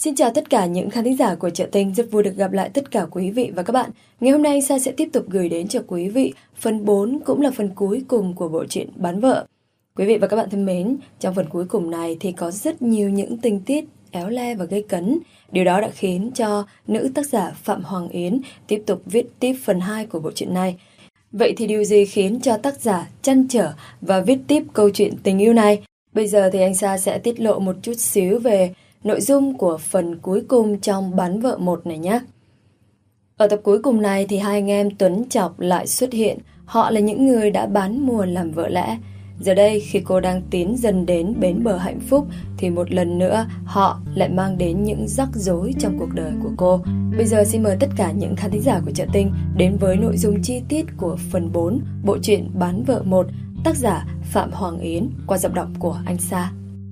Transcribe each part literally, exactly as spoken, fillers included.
Xin chào tất cả những khán thính giả của Chợ Tinh, rất vui được gặp lại tất cả quý vị và các bạn. Ngày hôm nay anh Sa sẽ tiếp tục gửi đến cho quý vị phần bốn cũng là phần cuối cùng của bộ truyện Bán Vợ. Quý vị và các bạn thân mến, trong phần cuối cùng này thì có rất nhiều những tình tiết éo le và gây cấn. Điều đó đã khiến cho nữ tác giả Phạm Hoàng Yến tiếp tục viết tiếp phần hai của bộ truyện này. Vậy thì điều gì khiến cho tác giả trăn trở và viết tiếp câu chuyện tình yêu này? Bây giờ thì anh Sa sẽ tiết lộ một chút xíu về nội dung của phần cuối cùng trong Bán Vợ một này nhé. Ở tập cuối cùng này thì hai anh em Tuấn Chọc lại xuất hiện. Họ là những người đã bán Mùa làm vợ lẽ. Giờ đây khi cô đang tiến dần đến bến bờ hạnh phúc thì một lần nữa họ lại mang đến những rắc rối trong cuộc đời của cô. Bây giờ xin mời tất cả những khán thính giả của Chợ Tinh đến với nội dung chi tiết của phần bốn bộ truyện Bán Vợ một, tác giả Phạm Hoàng Yến qua giọng đọc của anh Sa.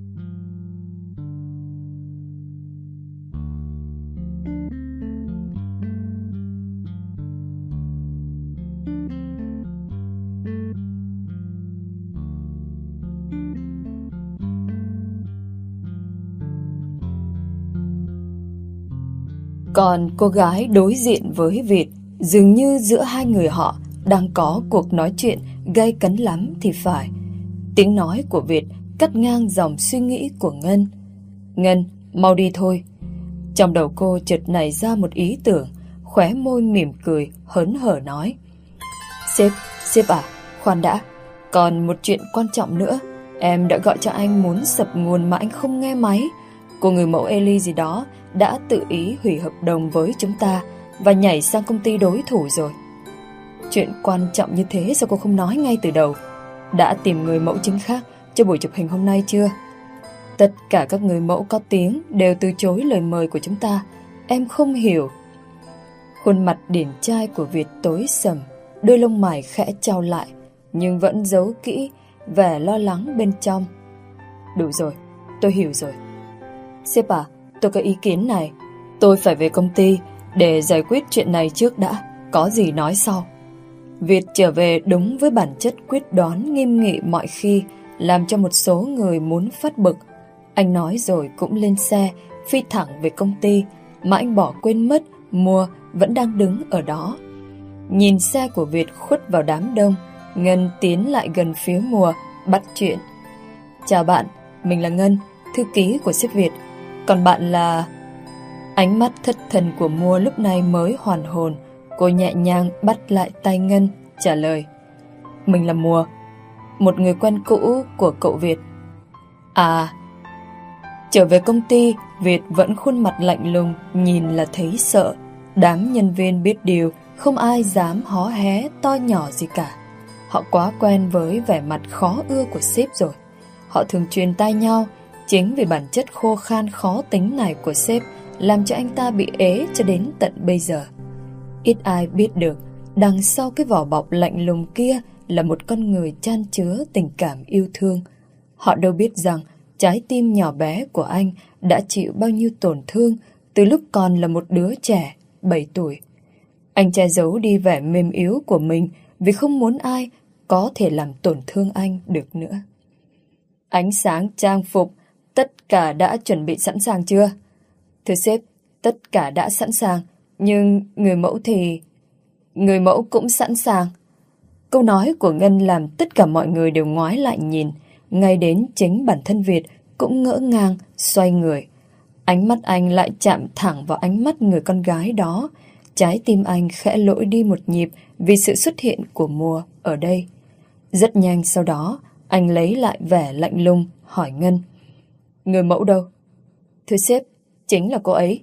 Còn cô gái đối diện với Việt, dường như giữa hai người họ đang có cuộc nói chuyện gay cấn lắm thì phải. Tiếng nói của Việt cắt ngang dòng suy nghĩ của Ngân. Ngân, mau đi thôi. Trong đầu cô chợt nảy ra một ý tưởng, khóe môi mỉm cười, hớn hở nói. Sếp, sếp à, khoan đã. Còn một chuyện quan trọng nữa. Em đã gọi cho anh muốn sập nguồn mà anh không nghe máy. Cô người mẫu Ellie gì đó đã tự ý hủy hợp đồng với chúng ta và nhảy sang công ty đối thủ rồi. Chuyện quan trọng như thế sao cô không nói ngay từ đầu? Đã tìm người mẫu chính khác cho buổi chụp hình hôm nay chưa? Tất cả các người mẫu có tiếng đều từ chối lời mời của chúng ta. Em không hiểu. Khuôn mặt điển trai của Việt tối sầm, đôi lông mày khẽ chau lại, nhưng vẫn giấu kỹ vẻ lo lắng bên trong. Đủ rồi, tôi hiểu rồi. Sếp à, tôi có ý kiến này. Tôi phải về công ty để giải quyết chuyện này trước đã, có gì nói sau. Việt trở về đúng với bản chất quyết đoán nghiêm nghị mọi khi, làm cho một số người muốn phát bực. Anh nói rồi cũng lên xe, phi thẳng về công ty, mà anh bỏ quên mất Mùa vẫn đang đứng ở đó. Nhìn xe của Việt khuất vào đám đông, Ngân tiến lại gần phía Mùa, bắt chuyện. Chào bạn, mình là Ngân, thư ký của sếp Việt. Còn bạn là... Ánh mắt thất thần của Mùa lúc này mới hoàn hồn. Cô nhẹ nhàng bắt lại tay Ngân, trả lời. Mình là Mùa, một người quen cũ của cậu Việt. À... Trở về công ty, Việt vẫn khuôn mặt lạnh lùng, nhìn là thấy sợ. Đám nhân viên biết điều, không ai dám hó hé to nhỏ gì cả. Họ quá quen với vẻ mặt khó ưa của sếp rồi. Họ thường truyền tai nhau. Chính vì bản chất khô khan khó tính này của sếp làm cho anh ta bị ế cho đến tận bây giờ. Ít ai biết được đằng sau cái vỏ bọc lạnh lùng kia là một con người chan chứa tình cảm yêu thương. Họ đâu biết rằng trái tim nhỏ bé của anh đã chịu bao nhiêu tổn thương từ lúc còn là một đứa trẻ bảy tuổi. Anh che giấu đi vẻ mềm yếu của mình vì không muốn ai có thể làm tổn thương anh được nữa. Ánh sáng, trang phục, tất cả đã chuẩn bị sẵn sàng chưa? Thưa sếp, tất cả đã sẵn sàng, nhưng người mẫu thì... Người mẫu cũng sẵn sàng. Câu nói của Ngân làm tất cả mọi người đều ngoái lại nhìn, ngay đến chính bản thân Việt cũng ngỡ ngàng xoay người. Ánh mắt anh lại chạm thẳng vào ánh mắt người con gái đó. Trái tim anh khẽ lỗi đi một nhịp vì sự xuất hiện của Mùa ở đây. Rất nhanh sau đó, anh lấy lại vẻ lạnh lùng, hỏi Ngân. Người mẫu đâu? Thưa sếp, chính là cô ấy.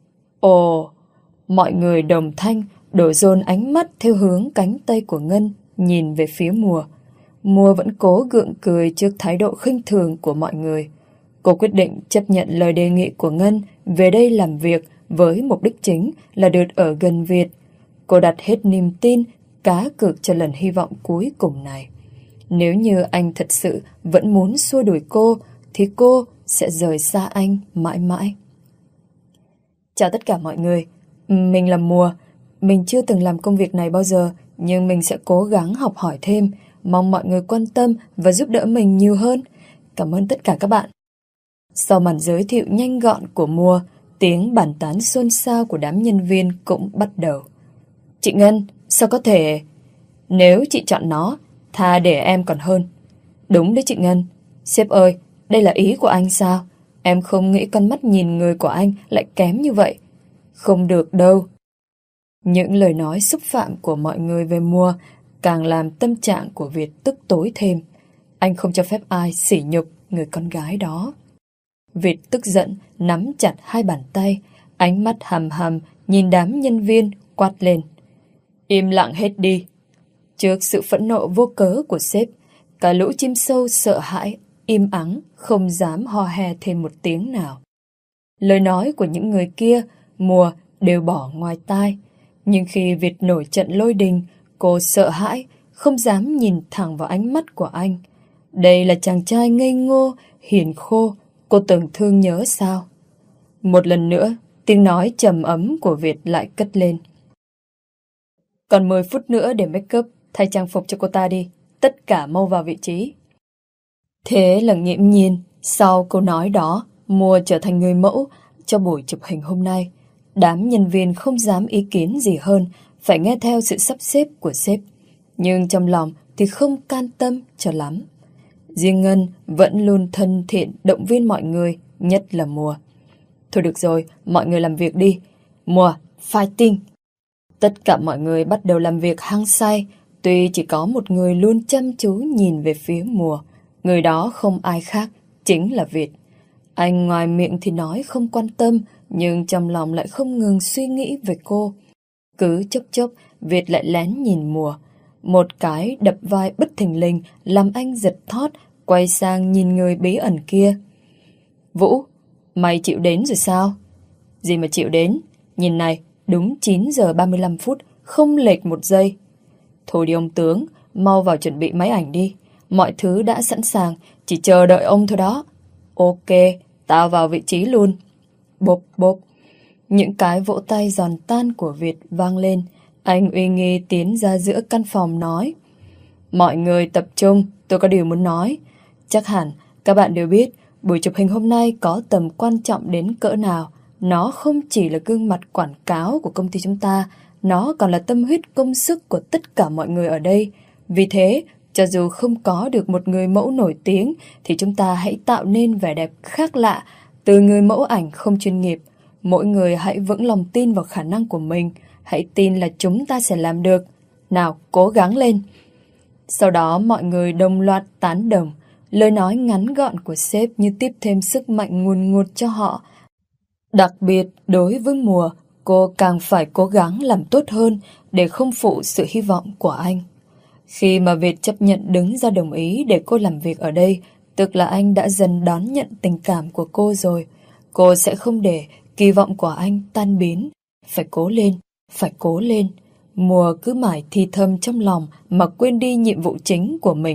Ồ, mọi người đồng thanh đổ dồn ánh mắt theo hướng cánh tay của Ngân, nhìn về phía Mùa. Mùa vẫn cố gượng cười trước thái độ khinh thường của mọi người. Cô quyết định chấp nhận lời đề nghị của Ngân về đây làm việc với mục đích chính là được ở gần Việt. Cô đặt hết niềm tin, cá cược cho lần hy vọng cuối cùng này. Nếu như anh thật sự vẫn muốn xua đuổi cô, thì cô sẽ rời xa anh mãi mãi. Chào tất cả mọi người, mình là Mùa. Mình chưa từng làm công việc này bao giờ, nhưng mình sẽ cố gắng học hỏi thêm. Mong mọi người quan tâm và giúp đỡ mình nhiều hơn. Cảm ơn tất cả các bạn. Sau màn giới thiệu nhanh gọn của Mùa, Tiếng bàn tán xôn xao của đám nhân viên cũng bắt đầu. Chị Ngân, sao có thể... Nếu chị chọn nó, thà để em còn hơn. Đúng đấy chị Ngân. Sếp ơi, đây là ý của anh sao? Em không nghĩ con mắt nhìn người của anh lại kém như vậy. Không được đâu. Những lời nói xúc phạm của mọi người về Mùa càng làm tâm trạng của Việt tức tối thêm. Anh không cho phép ai sỉ nhục người con gái đó. Việt tức giận, nắm chặt hai bàn tay, ánh mắt hằm hằm nhìn đám nhân viên quát lên. Im lặng hết đi. Trước sự phẫn nộ vô cớ của sếp, cả lũ chim sâu sợ hãi, im ắng, không dám ho he thêm một tiếng nào. Lời nói của những người kia, Mùa đều bỏ ngoài tai. Nhưng khi Việt nổi trận lôi đình, cô sợ hãi, không dám nhìn thẳng vào ánh mắt của anh. Đây là chàng trai ngây ngô, hiền khô, cô từng thương nhớ sao? Một lần nữa, tiếng nói trầm ấm của Việt lại cất lên. Còn mười phút nữa để make up, thay trang phục cho cô ta đi. Tất cả mau vào vị trí. Thế là nghiễm nhiên, sau câu nói đó, Mùa trở thành người mẫu cho buổi chụp hình hôm nay. Đám nhân viên không dám ý kiến gì hơn, phải nghe theo sự sắp xếp của sếp. Nhưng trong lòng thì không can tâm cho lắm. Riêng Ngân vẫn luôn thân thiện động viên mọi người, nhất là Mùa. Thôi được rồi, mọi người làm việc đi. Mùa, fighting! Tất cả mọi người bắt đầu làm việc hăng say, tuy chỉ có một người luôn chăm chú nhìn về phía Mùa. Người đó không ai khác, chính là Việt. Anh ngoài miệng thì nói không quan tâm, nhưng trong lòng lại không ngừng suy nghĩ về cô. Cứ chốc chốc, Việt lại lén nhìn Mùa. Một cái đập vai bất thình lình làm anh giật thót, quay sang nhìn người bí ẩn kia. Vũ, mày chịu đến rồi sao? Gì mà chịu đến? Nhìn này, đúng chín giờ ba mươi lăm phút, không lệch một giây. Thôi đi ông tướng, mau vào chuẩn bị máy ảnh đi. Mọi thứ đã sẵn sàng, chỉ chờ đợi ông thôi đó. Ok, tao vào vị trí luôn. Bộp bộp. Những cái vỗ tay giòn tan của Việt vang lên. Anh uy nghi tiến ra giữa căn phòng nói. Mọi người tập trung, tôi có điều muốn nói. Chắc hẳn các bạn đều biết buổi chụp hình hôm nay có tầm quan trọng đến cỡ nào. Nó không chỉ là gương mặt quảng cáo của công ty chúng ta, nó còn là tâm huyết công sức của tất cả mọi người ở đây. Vì thế, cho dù không có được một người mẫu nổi tiếng, thì chúng ta hãy tạo nên vẻ đẹp khác lạ từ người mẫu ảnh không chuyên nghiệp. Mỗi người hãy vững lòng tin vào khả năng của mình. Hãy tin là chúng ta sẽ làm được. Nào, cố gắng lên. Sau đó mọi người đồng loạt tán đồng. Lời nói ngắn gọn của sếp như tiếp thêm sức mạnh ngùn ngụt cho họ. Đặc biệt đối với Mùa, cô càng phải cố gắng làm tốt hơn để không phụ sự hy vọng của anh. Khi mà Việt chấp nhận đứng ra đồng ý để cô làm việc ở đây, tức là anh đã dần đón nhận tình cảm của cô rồi. Cô sẽ không để kỳ vọng của anh tan biến. Phải cố lên, phải cố lên. Mùa cứ mãi thì thầm trong lòng mà quên đi nhiệm vụ chính của mình.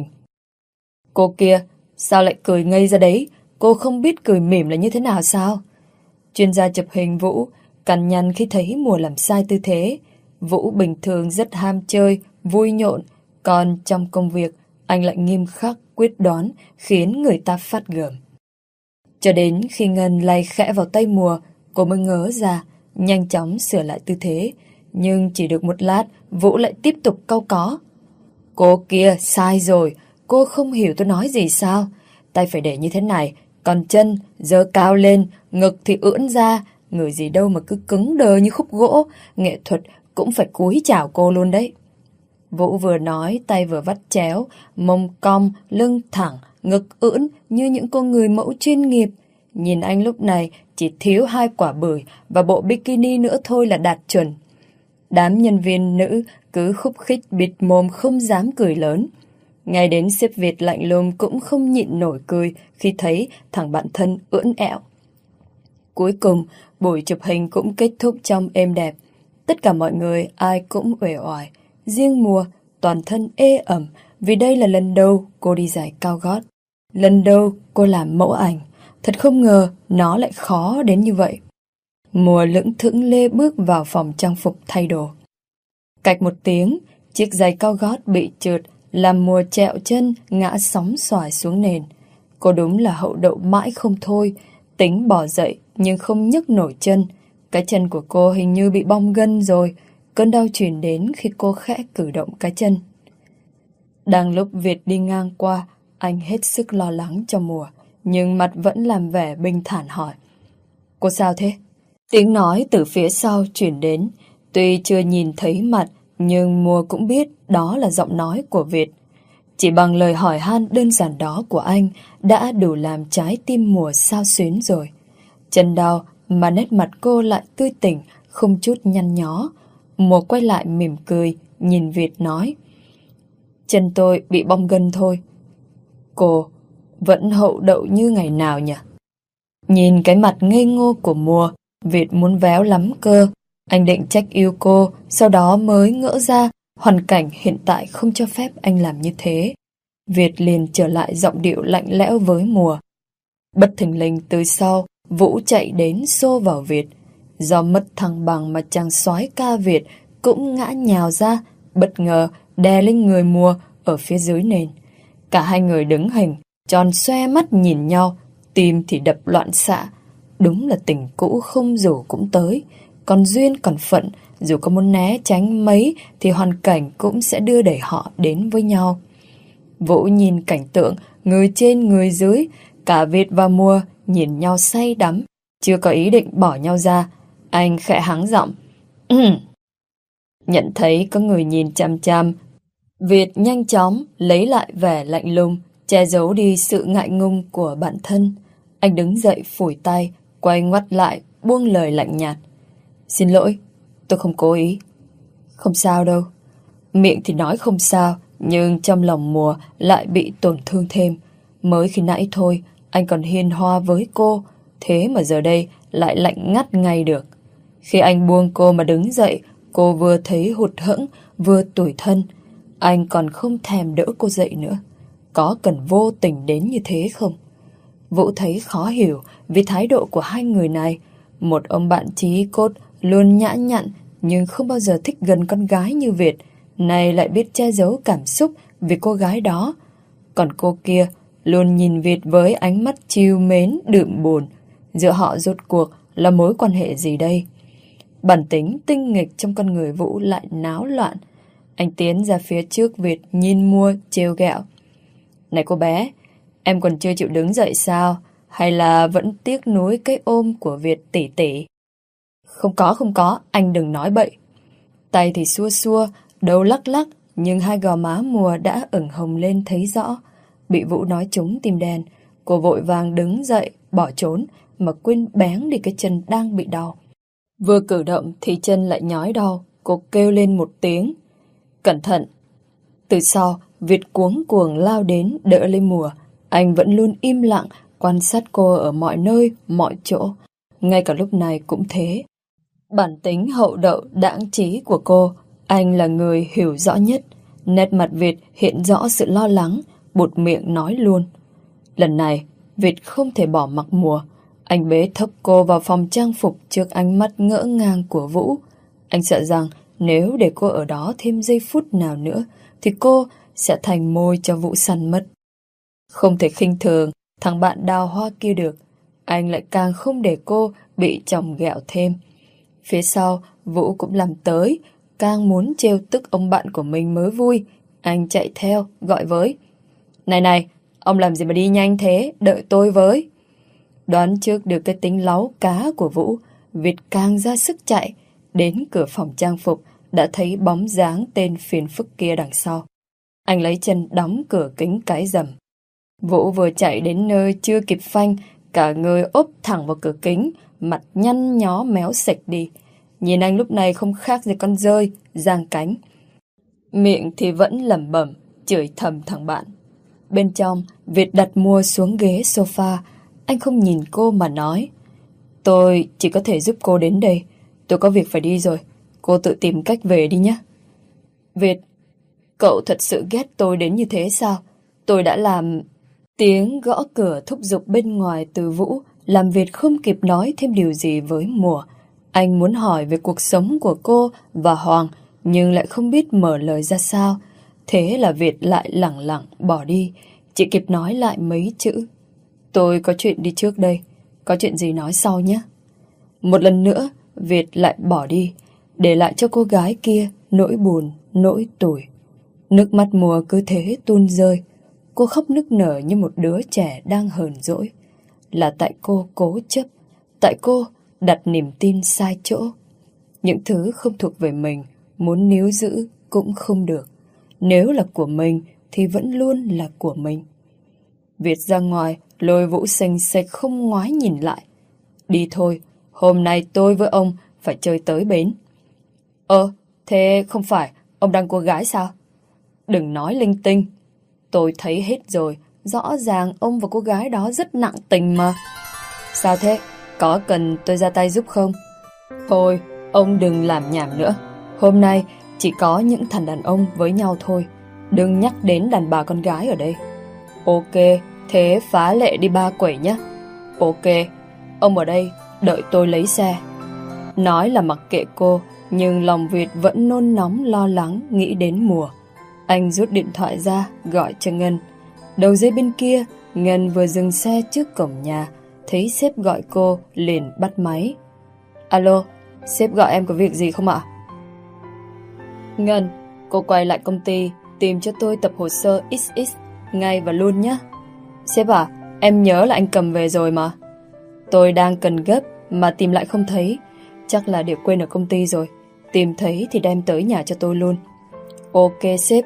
Cô kia, sao lại cười ngây ra đấy? Cô không biết cười mỉm là như thế nào sao? Chuyên gia chụp hình Vũ cằn nhằn khi thấy Mùa làm sai tư thế. Vũ bình thường rất ham chơi, vui nhộn, còn trong công việc anh lại nghiêm khắc, quyết đoán, khiến người ta phát gờm. Cho đến khi Ngân lay khẽ vào tay Mùa, cô mới ngớ ra, nhanh chóng sửa lại tư thế. Nhưng chỉ được một lát, Vũ lại tiếp tục cau có. Cô kia, sai rồi, cô không hiểu tôi nói gì sao? Tay phải để như thế này, còn chân giơ cao lên, ngực thì ưỡn ra, người gì đâu mà cứ cứng đờ như khúc gỗ, nghệ thuật cũng phải cúi chào cô luôn đấy. Vũ vừa nói, tay vừa vắt chéo, mông cong, lưng thẳng, ngực ưỡn như những cô người mẫu chuyên nghiệp. Nhìn anh lúc này chỉ thiếu hai quả bưởi và bộ bikini nữa thôi là đạt chuẩn. Đám nhân viên nữ cứ khúc khích bịt mồm không dám cười lớn. Ngay đến sếp Việt lạnh lùng cũng không nhịn nổi cười khi thấy thằng bạn thân ưỡn ẹo. Cuối cùng, buổi chụp hình cũng kết thúc trong êm đẹp. Tất cả mọi người ai cũng uể oải. Riêng Mùa toàn thân ê ẩm vì đây là lần đầu cô đi giày cao gót. Lần đầu cô làm mẫu ảnh. Thật không ngờ nó lại khó đến như vậy. Mùa lững thững lê bước vào phòng trang phục thay đồ. Cạch một tiếng, chiếc giày cao gót bị trượt làm Mùa trẹo chân ngã sóng xoài xuống nền. Cô đúng là hậu đậu mãi không thôi, tính bỏ dậy nhưng không nhấc nổi chân. Cái chân của cô hình như bị bong gân rồi. Cơn đau truyền đến khi cô khẽ cử động cái chân. Đang lúc Việt đi ngang qua, anh hết sức lo lắng cho Mùa, nhưng mặt vẫn làm vẻ bình thản hỏi: Cô sao thế? Tiếng nói từ phía sau chuyển đến. Tuy chưa nhìn thấy mặt, nhưng Mùa cũng biết đó là giọng nói của Việt. Chỉ bằng lời hỏi han đơn giản đó của anh đã đủ làm trái tim Mùa xao xuyến rồi. Chân đau mà nét mặt cô lại tươi tỉnh, không chút nhăn nhó. Mùa quay lại mỉm cười, nhìn Việt nói: Chân tôi bị bong gân thôi. Cô vẫn hậu đậu như ngày nào nhỉ? Nhìn cái mặt ngây ngô của Mùa, Việt muốn véo lắm cơ. Anh định trách yêu cô, sau đó mới ngỡ ra hoàn cảnh hiện tại không cho phép anh làm như thế. Việt liền trở lại giọng điệu lạnh lẽo với Mùa. Bất thình lình từ sau, Vũ chạy đến xô vào Việt. Do mất thăng bằng mà chàng soái ca Việt cũng ngã nhào ra, bất ngờ đè lên người Mùa ở phía dưới nền. Cả hai người đứng hình, tròn xoe mắt nhìn nhau, tim thì đập loạn xạ. Đúng là tình cũ không rủ cũng tới. Còn duyên còn phận, dù có muốn né tránh mấy thì hoàn cảnh cũng sẽ đưa đẩy họ đến với nhau. Vũ nhìn cảnh tượng người trên người dưới, cả Việt và Mùa nhìn nhau say đắm, chưa có ý định bỏ nhau ra. Anh khẽ hắng giọng: Nhận thấy có người nhìn chằm chằm, Việt nhanh chóng lấy lại vẻ lạnh lùng, che giấu đi sự ngại ngùng của bản thân. Anh đứng dậy phủi tay, quay ngoắt lại, buông lời lạnh nhạt: Xin lỗi, tôi không cố ý. Không sao đâu. Miệng thì nói không sao, nhưng trong lòng Mùa lại bị tổn thương thêm. Mới khi nãy thôi, anh còn hiền hòa với cô, thế mà giờ đây lại lạnh ngắt ngay được. Khi anh buông cô mà đứng dậy, cô vừa thấy hụt hẫng, vừa tủi thân. Anh còn không thèm đỡ cô dậy nữa. Có cần vô tình đến như thế không? Vũ thấy khó hiểu vì thái độ của hai người này. Một ông bạn chí cốt luôn nhã nhặn nhưng không bao giờ thích gần con gái như Việt, này lại biết che giấu cảm xúc vì cô gái đó. Còn cô kia luôn nhìn Việt với ánh mắt trìu mến đượm buồn. Giữa họ rốt cuộc là mối quan hệ gì đây? Bản tính tinh nghịch trong con người Vũ lại náo loạn. Anh tiến ra phía trước Việt, nhìn Mùa trêu ghẹo: Này cô bé, em còn chưa chịu đứng dậy sao? Hay là vẫn tiếc nuối cái ôm của Việt tỷ tỷ? Không có, không có, anh đừng nói bậy. Tay thì xua xua, đầu lắc lắc, nhưng hai gò má Mùa đã ửng hồng lên thấy rõ. Bị Vũ nói trúng tim đen, cô vội vàng đứng dậy, bỏ trốn, mà quên bén đi cái chân đang bị đau. Vừa cử động thì chân lại nhói đau, cô kêu lên một tiếng: Cẩn thận! Từ sau, Việt cuống cuồng lao đến đỡ lấy Mùa. Anh vẫn luôn im lặng, quan sát cô ở mọi nơi, mọi chỗ. Ngay cả lúc này cũng thế. Bản tính hậu đậu đãng trí của cô, anh là người hiểu rõ nhất. Nét mặt Việt hiện rõ sự lo lắng, buột miệng nói luôn: Lần này, Việt không thể bỏ mặc Mùa. Anh bế thốc cô vào phòng trang phục trước ánh mắt ngỡ ngàng của Vũ. Anh sợ rằng nếu để cô ở đó thêm giây phút nào nữa thì cô sẽ thành môi cho Vũ săn mất. Không thể khinh thường thằng bạn đào hoa kia được. Anh lại càng không để cô bị chồng ghẹo thêm. Phía sau, Vũ cũng làm tới, càng muốn trêu tức ông bạn của mình mới vui. Anh chạy theo, gọi với: Này này, ông làm gì mà đi nhanh thế, đợi tôi với. Đoán trước được cái tính láu cá của Vũ, Việt càng ra sức chạy. Đến cửa phòng trang phục, đã thấy bóng dáng tên phiền phức kia đằng sau. Anh lấy chân đóng cửa kính cái rầm. Vũ vừa chạy đến nơi chưa kịp phanh, cả người úp thẳng vào cửa kính, mặt nhăn nhó méo sệch đi. Nhìn anh lúc này không khác gì con dơi giang cánh. Miệng thì vẫn lẩm bẩm chửi thầm thằng bạn. Bên trong, Việt đặt Mùa xuống ghế sofa. Anh không nhìn cô mà nói: Tôi chỉ có thể giúp cô đến đây. Tôi có việc phải đi rồi. Cô tự tìm cách về đi nhé. Việt, cậu thật sự ghét tôi đến như thế sao? Tôi đã làm... Tiếng gõ cửa thúc giục bên ngoài từ Vũ làm Việt không kịp nói thêm điều gì với Mùa. Anh muốn hỏi về cuộc sống của cô và Hoàng, nhưng lại không biết mở lời ra sao. Thế là Việt lại lẳng lặng bỏ đi, chỉ kịp nói lại mấy chữ: Tôi có chuyện đi trước đây. có chuyện gì nói sau nhé. Một lần nữa, Việt lại bỏ đi, để lại cho cô gái kia nỗi buồn, nỗi tủi. Nước mắt mùa cứ thế tuôn rơi. Cô khóc nức nở như một đứa trẻ đang hờn dỗi. Là tại cô cố chấp, tại cô đặt niềm tin sai chỗ. Những thứ không thuộc về mình, muốn níu giữ cũng không được. Nếu là của mình thì vẫn luôn là của mình. Việt ra ngoài, lôi Vũ xanh xệch không ngoái nhìn lại. Đi thôi, hôm nay tôi với ông phải chơi tới bến. Ơ, thế không phải ông đang cô gái sao? Đừng nói linh tinh. Tôi thấy hết rồi, rõ ràng ông và cô gái đó rất nặng tình mà. Sao thế? Có cần tôi ra tay giúp không? Thôi, ông đừng làm nhảm nữa. Hôm nay chỉ có những thằng đàn ông với nhau thôi. Đừng nhắc đến đàn bà con gái ở đây. Ok, thế phá lệ đi ba quẩy nhé. Ok, ông ở đây đợi tôi lấy xe. Nói là mặc kệ cô, nhưng lòng Việt vẫn nôn nóng lo lắng nghĩ đến mùa. Anh rút điện thoại ra gọi cho Ngân. Đầu dây bên kia, Ngân vừa dừng xe trước cổng nhà, thấy sếp gọi cô liền bắt máy. Alo, sếp gọi em có việc gì không ạ? Ngân, cô quay lại công ty tìm cho tôi tập hồ sơ ích ích ngay và luôn nhé. Sếp à, em nhớ là anh cầm về rồi mà. Tôi đang cần gấp mà tìm lại không thấy. Chắc là để quên ở công ty rồi. Tìm thấy thì đem tới nhà cho tôi luôn. Ok sếp.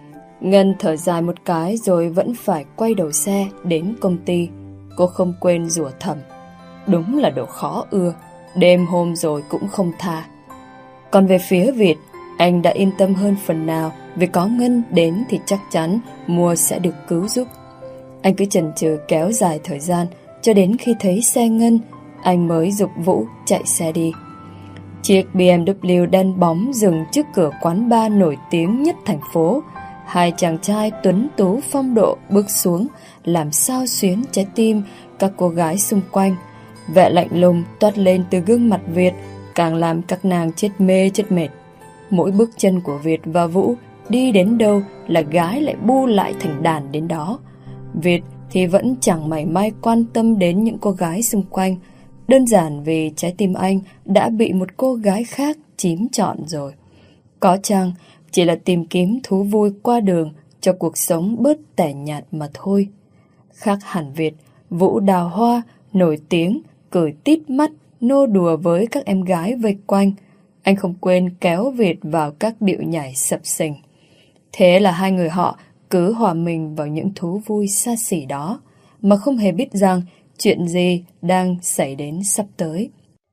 Ngân thở dài một cái rồi vẫn phải quay đầu xe đến công ty. Cô không quên rủa thầm. Đúng là đồ khó ưa. Đêm hôm rồi cũng không tha. Còn về phía Việt, anh đã yên tâm hơn phần nào, vì có Ngân đến thì chắc chắn Mùa sẽ được cứu giúp. Anh cứ chần chừ kéo dài thời gian, cho đến khi thấy xe Ngân, anh mới giục Vũ chạy xe đi. Chiếc bê em vê đen bóng dừng trước cửa quán bar nổi tiếng nhất thành phố. Hai chàng trai tuấn tú phong độ bước xuống, làm xao xuyến trái tim các cô gái xung quanh. Vẻ lạnh lùng toát lên từ gương mặt Việt, càng làm các nàng chết mê chết mệt. Mỗi bước chân của Việt và Vũ đi đến đâu là gái lại bu lại thành đàn đến đó. Việt thì vẫn chẳng mảy may quan tâm đến những cô gái xung quanh, đơn giản vì trái tim anh đã bị một cô gái khác chiếm trọn rồi. Có chăng chỉ là tìm kiếm thú vui qua đường cho cuộc sống bớt tẻ nhạt mà thôi. Khác hẳn Việt, Vũ đào hoa, nổi tiếng, cười tít mắt, nô đùa với các em gái vây quanh. Anh không quên kéo Việt vào các điệu nhảy sập sình. Thế là hai người họ cứ hòa mình vào những thú vui xa xỉ đó, mà không hề biết rằng chuyện gì đang xảy đến sắp tới.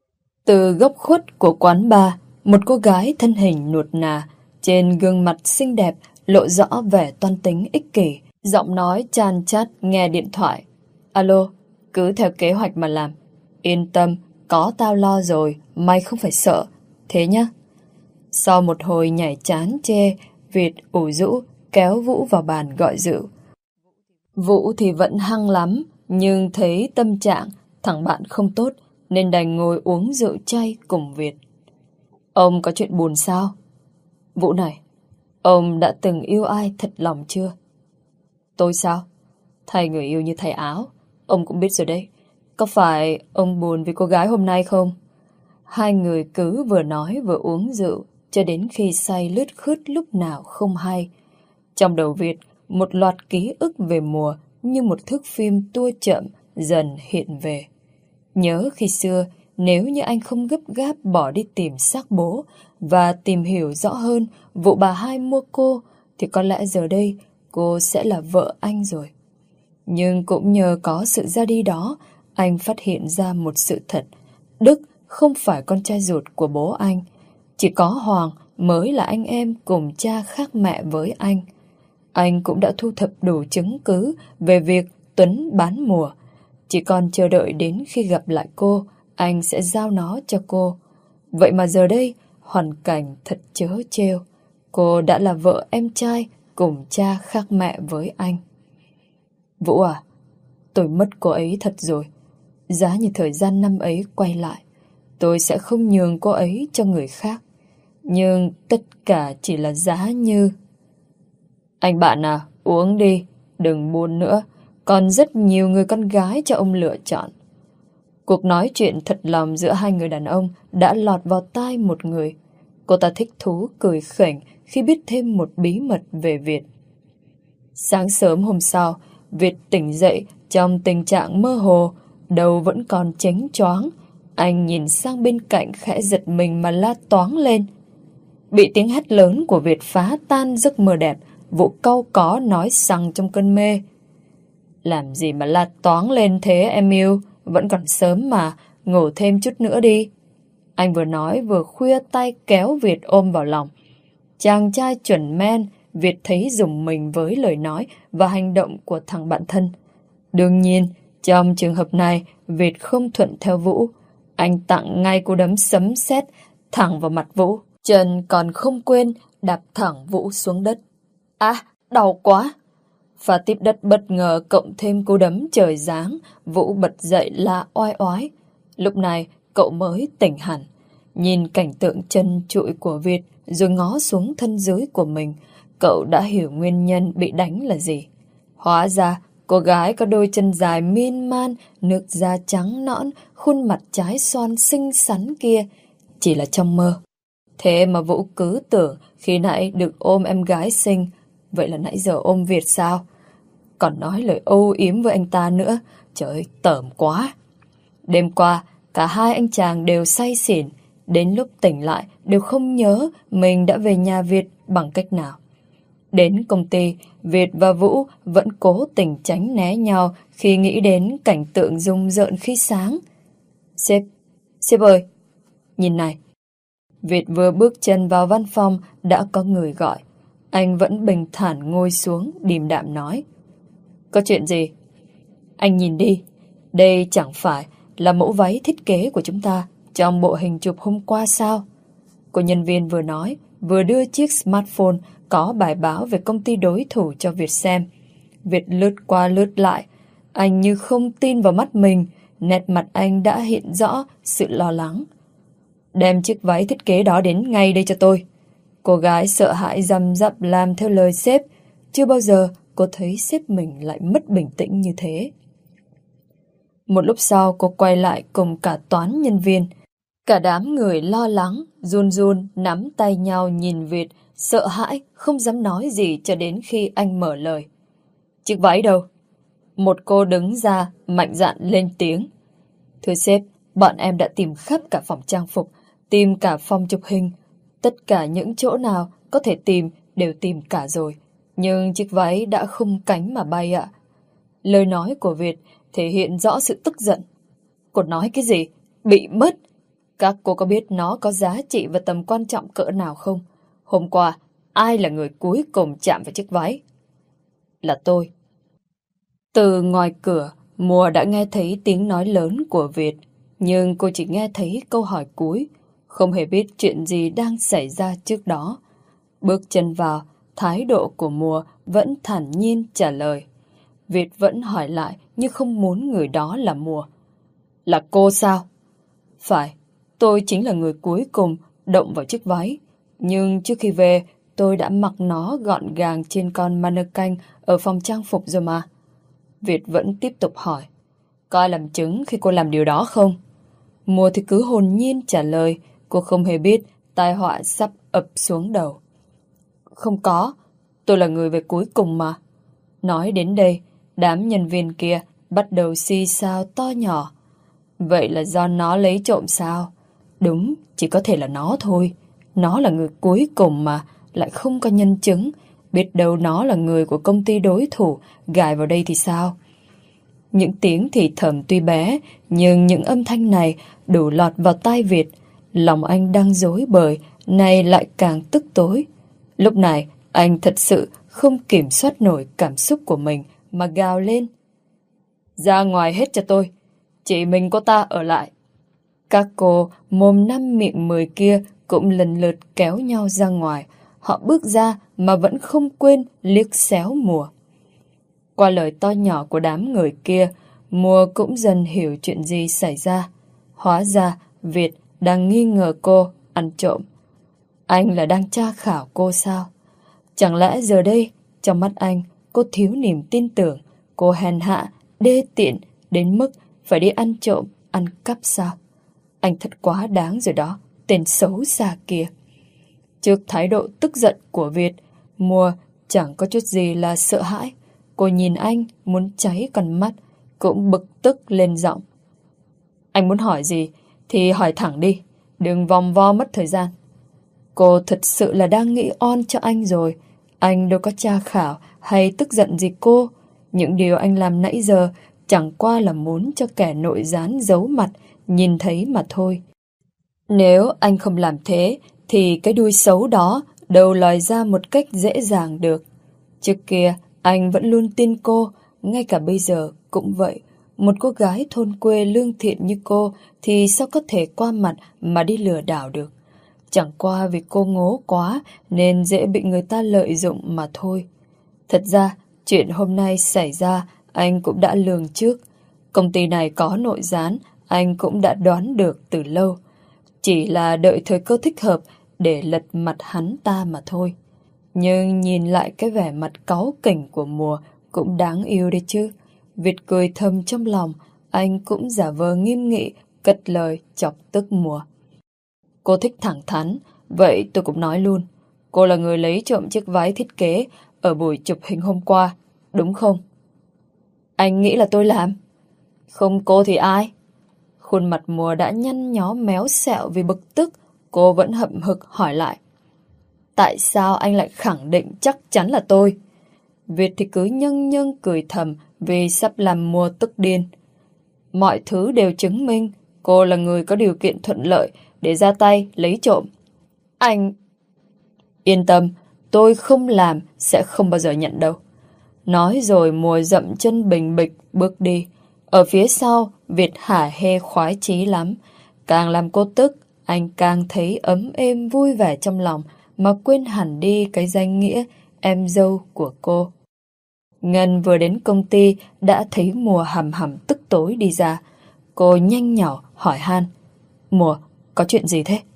Từ góc khuất của quán bar, một cô gái thân hình nuột nà, trên gương mặt xinh đẹp lộ rõ vẻ toan tính ích kỷ, giọng nói chan chát nghe điện thoại. Alo, cứ theo kế hoạch mà làm. Yên tâm, có tao lo rồi, mày không phải sợ. Thế nhá. Sau một hồi nhảy chán chê, Việt ủ rũ kéo Vũ vào bàn gọi rượu. Vũ thì vẫn hăng lắm, nhưng thấy tâm trạng thằng bạn không tốt nên đành ngồi uống rượu chay cùng Việt. Ông có chuyện buồn sao? Vũ này, ông đã từng yêu ai thật lòng chưa? Tôi sao? Thay người yêu như thay áo, ông cũng biết rồi đấy. Có phải ông buồn vì cô gái hôm nay không? Hai người cứ vừa nói vừa uống rượu cho đến khi say lướt khướt lúc nào không hay. Trong đầu Việt, một loạt ký ức về Mùa như một thước phim tua chậm dần hiện về. Nhớ khi xưa, nếu như anh không gấp gáp bỏ đi tìm xác bố và tìm hiểu rõ hơn vụ bà hai mua cô, thì có lẽ giờ đây cô sẽ là vợ anh rồi. Nhưng cũng nhờ có sự ra đi đó, anh phát hiện ra một sự thật. Đức không phải con trai ruột của bố anh. Chỉ có Hoàng mới là anh em cùng cha khác mẹ với anh. Anh cũng đã thu thập đủ chứng cứ về việc Tuấn bán Mùa. Chỉ còn chờ đợi đến khi gặp lại cô, anh sẽ giao nó cho cô. Vậy mà giờ đây, hoàn cảnh thật trớ trêu. Cô đã là vợ em trai cùng cha khác mẹ với anh. Vũ à, tôi mất cô ấy thật rồi. Giá như thời gian năm ấy quay lại, tôi sẽ không nhường cô ấy cho người khác. Nhưng tất cả chỉ là giá như... Anh bạn à, uống đi, đừng buồn nữa. Còn rất nhiều người con gái cho ông lựa chọn. Cuộc nói chuyện thật lòng giữa hai người đàn ông đã lọt vào tai một người. Cô ta thích thú cười khỉnh khi biết thêm một bí mật về Việt. Sáng sớm hôm sau, Việt tỉnh dậy trong tình trạng mơ hồ, đầu vẫn còn chếnh choáng. Anh nhìn sang bên cạnh khẽ giật mình mà la toáng lên. Bị tiếng hét lớn của Việt phá tan giấc mơ đẹp, Vũ cau có nói xăng trong cơn mê. Làm gì mà la toáng lên thế em yêu, vẫn còn sớm mà, ngủ thêm chút nữa đi. Anh vừa nói vừa khuya tay kéo Việt ôm vào lòng. Chàng trai chuẩn men, Việt thấy rùng mình với lời nói và hành động của thằng bạn thân. Đương nhiên, trong trường hợp này, Việt không thuận theo Vũ. Anh tặng ngay cú đấm sấm sét thẳng vào mặt Vũ. Trần còn không quên đạp thẳng Vũ xuống đất. À, đau quá! Và tiếp đất bất ngờ cộng thêm cú đấm trời giáng, Vũ bật dậy la oai oái. Lúc này, cậu mới tỉnh hẳn. Nhìn cảnh tượng chân trụi của Việt rồi ngó xuống thân dưới của mình, cậu đã hiểu nguyên nhân bị đánh là gì. Hóa ra, cô gái có đôi chân dài miên man, nước da trắng nõn, khuôn mặt trái xoan xinh xắn kia chỉ là trong mơ. Thế mà Vũ cứ tưởng khi nãy được ôm em gái xinh, vậy là nãy giờ ôm Việt sao? Còn nói lời âu yếm với anh ta nữa, trời ơi, tởm quá. Đêm qua, cả hai anh chàng đều say xỉn, đến lúc tỉnh lại đều không nhớ mình đã về nhà Việt bằng cách nào. Đến công ty, Việt và Vũ vẫn cố tình tránh né nhau khi nghĩ đến cảnh tượng rùng rợn khi sáng. Sếp, sếp ơi, nhìn này. Việt vừa bước chân vào văn phòng đã có người gọi. Anh vẫn bình thản ngồi xuống, điềm đạm nói. Có chuyện gì? Anh nhìn đi, đây chẳng phải là mẫu váy thiết kế của chúng ta trong bộ hình chụp hôm qua sao? Cô nhân viên vừa nói, vừa đưa chiếc smartphone có bài báo về công ty đối thủ cho Việt xem. Việt lướt qua lướt lại, anh như không tin vào mắt mình, nét mặt anh đã hiện rõ sự lo lắng. Đem chiếc váy thiết kế đó đến ngay đây cho tôi. Cô gái sợ hãi răm rắp làm theo lời sếp. Chưa bao giờ cô thấy sếp mình lại mất bình tĩnh như thế. Một lúc sau cô quay lại cùng cả toán nhân viên. Cả đám người lo lắng, run run, nắm tay nhau nhìn Việt, sợ hãi, không dám nói gì cho đến khi anh mở lời. Chiếc váy đâu? Một cô đứng ra, mạnh dạn lên tiếng. Thưa sếp, bọn em đã tìm khắp cả phòng trang phục, tìm cả phòng chụp hình. Tất cả những chỗ nào có thể tìm đều tìm cả rồi. Nhưng chiếc váy đã không cánh mà bay ạ. Lời nói của Việt thể hiện rõ sự tức giận. Cô nói cái gì? Bị mất? Các cô có biết nó có giá trị và tầm quan trọng cỡ nào không? Hôm qua, ai là người cuối cùng chạm vào chiếc váy? Là tôi. Từ ngoài cửa, Mùa đã nghe thấy tiếng nói lớn của Việt, nhưng cô chỉ nghe thấy câu hỏi cuối, không hề biết chuyện gì đang xảy ra trước đó. Bước chân vào, thái độ của Mùa vẫn thản nhiên trả lời. Việt vẫn hỏi lại nhưng không muốn người đó là Mùa. Là cô sao? Phải, tôi chính là người cuối cùng động vào chiếc váy. Nhưng trước khi về, tôi đã mặc nó gọn gàng trên con mannequin ở phòng trang phục rồi mà. Việt vẫn tiếp tục hỏi. Có ai làm chứng khi cô làm điều đó không? Mùa thì cứ hồn nhiên trả lời. Cô không hề biết tai họa sắp ập xuống đầu. Không có, tôi là người về cuối cùng mà. Nói đến đây, đám nhân viên kia bắt đầu xì xào to nhỏ. Vậy là do nó lấy trộm sao? Đúng, chỉ có thể là nó thôi. Nó là người cuối cùng mà, lại không có nhân chứng. Biết đâu nó là người của công ty đối thủ gài vào đây thì sao? Những tiếng thì thầm tuy bé, nhưng những âm thanh này đủ lọt vào tai Việt. Lòng anh đang rối bời, nay lại càng tức tối. Lúc này, anh thật sự không kiểm soát nổi cảm xúc của mình mà gào lên. Ra ngoài hết cho tôi, chỉ mình cô ta ở lại. Các cô mồm năm miệng mười kia cũng lần lượt kéo nhau ra ngoài. Họ bước ra mà vẫn không quên liếc xéo Mùa. Qua lời to nhỏ của đám người kia, Mùa cũng dần hiểu chuyện gì xảy ra. Hóa ra Việt đang nghi ngờ cô ăn trộm. Anh là đang tra khảo cô sao? Chẳng lẽ giờ đây, trong mắt anh, cô thiếu niềm tin tưởng, cô hèn hạ, đê tiện đến mức phải đi ăn trộm ăn cắp sao? Anh thật quá đáng rồi đó, tên xấu xa kia. Trước thái độ tức giận của Việt, Mùa chẳng có chút gì là sợ hãi. Cô nhìn anh muốn cháy con mắt, cũng bực tức lên giọng. Anh muốn hỏi gì thì hỏi thẳng đi, đừng vòng vo mất thời gian. Cô thật sự là đang nghĩ on cho anh rồi. Anh đâu có tra khảo hay tức giận gì cô. Những điều anh làm nãy giờ chẳng qua là muốn cho kẻ nội gián giấu mặt nhìn thấy mà thôi. Nếu anh không làm thế thì cái đuôi xấu đó đâu lòi ra một cách dễ dàng được. Trước kia anh vẫn luôn tin cô, ngay cả bây giờ cũng vậy. Một cô gái thôn quê lương thiện như cô thì sao có thể qua mặt mà đi lừa đảo được. Chẳng qua vì cô ngố quá nên dễ bị người ta lợi dụng mà thôi. Thật ra, chuyện hôm nay xảy ra anh cũng đã lường trước. Công ty này có nội gián, anh cũng đã đoán được từ lâu. Chỉ là đợi thời cơ thích hợp để lật mặt hắn ta mà thôi. Nhưng nhìn lại cái vẻ mặt cáu kỉnh của Mùa cũng đáng yêu đấy chứ. Việt cười thầm trong lòng, anh cũng giả vờ nghiêm nghị, cất lời chọc tức Mùa. Cô thích thẳng thắn, vậy tôi cũng nói luôn. Cô là người lấy trộm chiếc váy thiết kế ở buổi chụp hình hôm qua, đúng không? Anh nghĩ là tôi làm. Không cô thì ai? Khuôn mặt Mùa đã nhăn nhó méo xẹo vì bực tức, cô vẫn hậm hực hỏi lại. Tại sao anh lại khẳng định chắc chắn là tôi? Việt thì cứ nhâng nhâng cười thầm vì sắp làm Mùa tức điên. Mọi thứ đều chứng minh cô là người có điều kiện thuận lợi để ra tay lấy trộm. Anh... Yên tâm, tôi không làm, sẽ không bao giờ nhận đâu. Nói rồi Mùa dậm chân bình bịch bước đi. Ở phía sau, Việt hả hê khoái chí lắm. Càng làm cô tức, anh càng thấy ấm êm vui vẻ trong lòng mà quên hẳn đi cái danh nghĩa em dâu của cô. Ngân vừa đến công ty đã thấy Mùa hầm hầm tức tối đi ra. Cô nhanh nhỏ hỏi han. Mùa, có chuyện gì thế?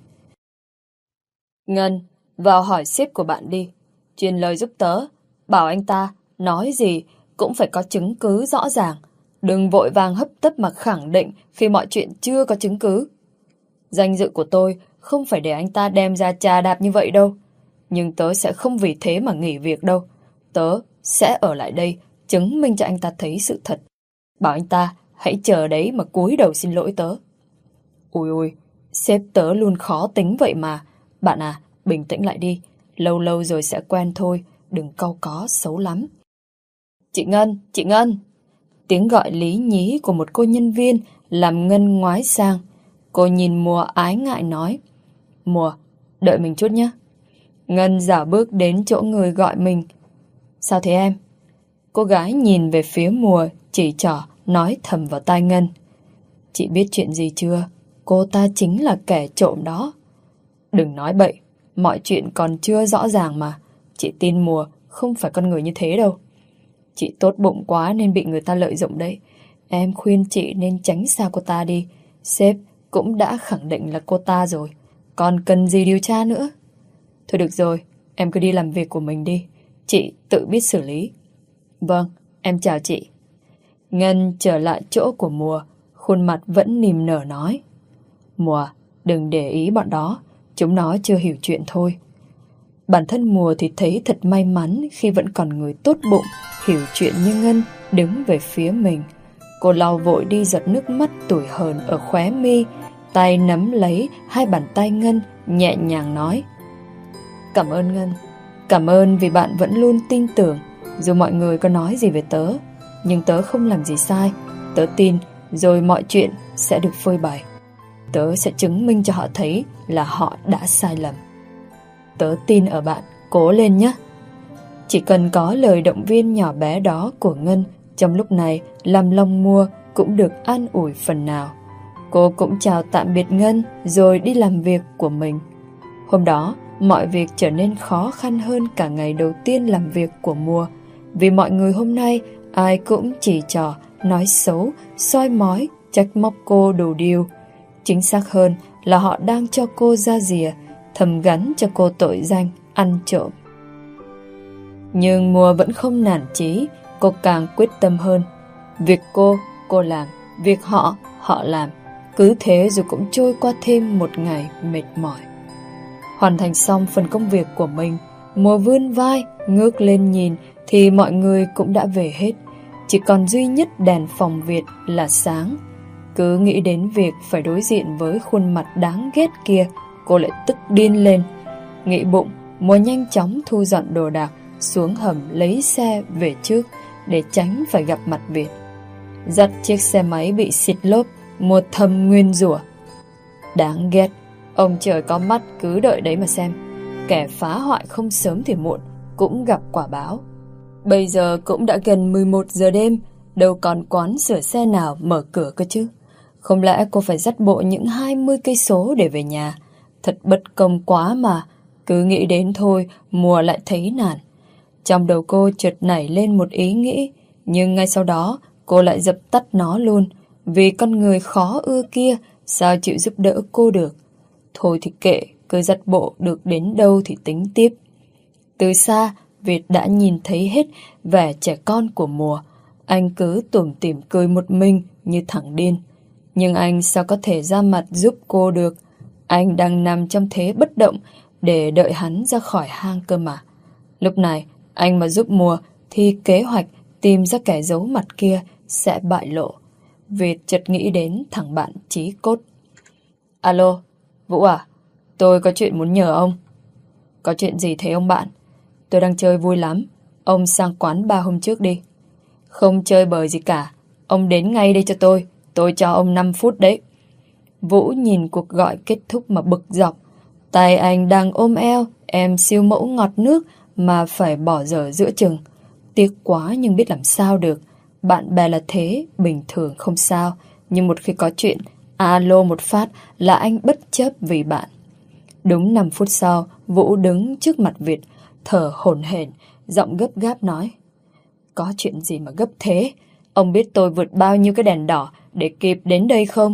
Ngân, vào hỏi sếp của bạn đi. Truyền lời giúp tớ, bảo anh ta nói gì cũng phải có chứng cứ rõ ràng. Đừng vội vàng hấp tấp mà khẳng định khi mọi chuyện chưa có chứng cứ. Danh dự của tôi không phải để anh ta đem ra chà đạp như vậy đâu. Nhưng tớ sẽ không vì thế mà nghỉ việc đâu. Tớ sẽ ở lại đây chứng minh cho anh ta thấy sự thật. Bảo anh ta hãy chờ đấy mà cúi đầu xin lỗi tớ. Ui ui, sếp tớ luôn khó tính vậy mà. Bạn à, bình tĩnh lại đi. Lâu lâu rồi sẽ quen thôi. Đừng cau có xấu lắm. Chị Ngân, chị Ngân. Tiếng gọi lý nhí của một cô nhân viên làm Ngân ngoái sang. Cô nhìn Mùa ái ngại nói. Mùa, đợi mình chút nhé. Ngân dạo bước đến chỗ người gọi mình. Sao thế em? Cô gái nhìn về phía Mùa, chỉ trỏ, nói thầm vào tai Ngân. Chị biết chuyện gì chưa? Cô ta chính là kẻ trộm đó. Đừng nói bậy, mọi chuyện còn chưa rõ ràng mà. Chị tin Mùa không phải con người như thế đâu. Chị tốt bụng quá nên bị người ta lợi dụng đấy. Em khuyên chị nên tránh xa cô ta đi. Sếp cũng đã khẳng định là cô ta rồi. Còn cần gì điều tra nữa? Thôi được rồi, em cứ đi làm việc của mình đi. Chị tự biết xử lý. Vâng, em chào chị. Ngân trở lại chỗ của Mùa, khuôn mặt vẫn niềm nở nói. Mùa, đừng để ý bọn đó. Chúng nó chưa hiểu chuyện thôi. Bản thân Mùa thì thấy thật may mắn khi vẫn còn người tốt bụng, hiểu chuyện như Ngân đứng về phía mình. Cô lau vội đi giọt nước mắt tủi hờn ở khóe mi, tay nắm lấy hai bàn tay Ngân, nhẹ nhàng nói. Cảm ơn Ngân. Cảm ơn vì bạn vẫn luôn tin tưởng. Dù mọi người có nói gì về tớ, nhưng tớ không làm gì sai. Tớ tin rồi mọi chuyện sẽ được phơi bày. Tớ sẽ chứng minh cho họ thấy là họ đã sai lầm. Tớ tin ở bạn, cố lên nhé. Chỉ cần có lời động viên nhỏ bé đó của Ngân, trong lúc này làm lòng Mùa cũng được an ủi phần nào. Cô cũng chào tạm biệt Ngân rồi đi làm việc của mình. Hôm đó, mọi việc trở nên khó khăn hơn cả ngày đầu tiên làm việc của Mùa. Vì mọi người hôm nay ai cũng chỉ trỏ, nói xấu, soi mói, trách móc cô đủ điều. Chính xác hơn là họ đang cho cô ra rìa, thầm gắn cho cô tội danh ăn trộm. Nhưng Mùa vẫn không nản chí, cô càng quyết tâm hơn. Việc cô, cô làm, việc họ, họ làm. Cứ thế rồi cũng trôi qua thêm một ngày mệt mỏi. Hoàn thành xong phần công việc của mình, Mùa vươn vai, ngước lên nhìn thì mọi người cũng đã về hết. Chỉ còn duy nhất đèn phòng Việt là sáng. Cứ nghĩ đến việc phải đối diện với khuôn mặt đáng ghét kia, cô lại tức điên lên. Nghĩ bụng, Mùa nhanh chóng thu dọn đồ đạc, xuống hầm lấy xe về trước để tránh phải gặp mặt Việt. Dắt chiếc xe máy bị xịt lốp, Mùa thầm nguyên rủa: đáng ghét, ông trời có mắt cứ đợi đấy mà xem. Kẻ phá hoại không sớm thì muộn cũng gặp quả báo. Bây giờ cũng đã gần mười một giờ đêm, đâu còn quán sửa xe nào mở cửa cơ chứ. Không lẽ cô phải dắt bộ những hai mươi cây số để về nhà? Thật bất công quá mà. Cứ nghĩ đến thôi, Mùa lại thấy nản. Trong đầu cô chợt nảy lên một ý nghĩ, nhưng ngay sau đó cô lại dập tắt nó luôn. Vì con người khó ưa kia sao chịu giúp đỡ cô được. Thôi thì kệ, cứ dắt bộ được đến đâu thì tính tiếp. Từ xa, Việt đã nhìn thấy hết vẻ trẻ con của Mùa. Anh cứ tủm tỉm cười một mình như thằng điên. Nhưng anh sao có thể ra mặt giúp cô được? Anh đang nằm trong thế bất động để đợi hắn ra khỏi hang cơ mà. Lúc này, anh mà giúp Mùa thì kế hoạch tìm ra kẻ giấu mặt kia sẽ bại lộ. Việt chợt nghĩ đến thằng bạn chí cốt. Alo, Vũ à? Tôi có chuyện muốn nhờ ông. Có chuyện gì thế ông bạn? Tôi đang chơi vui lắm. Ông sang quán ba hôm trước đi. Không chơi bời gì cả. Ông đến ngay đây cho tôi. Tôi cho ông năm phút đấy. Vũ nhìn cuộc gọi kết thúc mà bực dọc. Tay anh đang ôm eo em siêu mẫu ngọt nước mà phải bỏ dở giữa chừng. Tiếc quá nhưng biết làm sao được. Bạn bè là thế, bình thường không sao. Nhưng một khi có chuyện, alo một phát là anh bất chấp vì bạn. Đúng năm phút sau, Vũ đứng trước mặt Việt, thở hổn hển, giọng gấp gáp nói: có chuyện gì mà gấp thế? Ông biết tôi vượt bao nhiêu cái đèn đỏ để kịp đến đây không?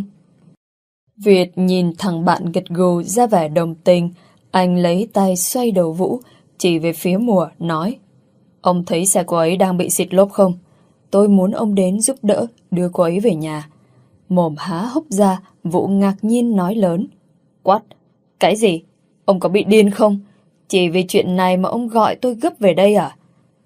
Việt nhìn thằng bạn gật gù ra vẻ đồng tình. Anh lấy tay xoay đầu Vũ, chỉ về phía Mùa, nói: ông thấy xe cô ấy đang bị xịt lốp không? Tôi muốn ông đến giúp đỡ, đưa cô ấy về nhà. Mồm há hốc ra, Vũ ngạc nhiên nói lớn: quát, cái gì? Ông có bị điên không? Chỉ vì chuyện này mà ông gọi tôi gấp về đây à?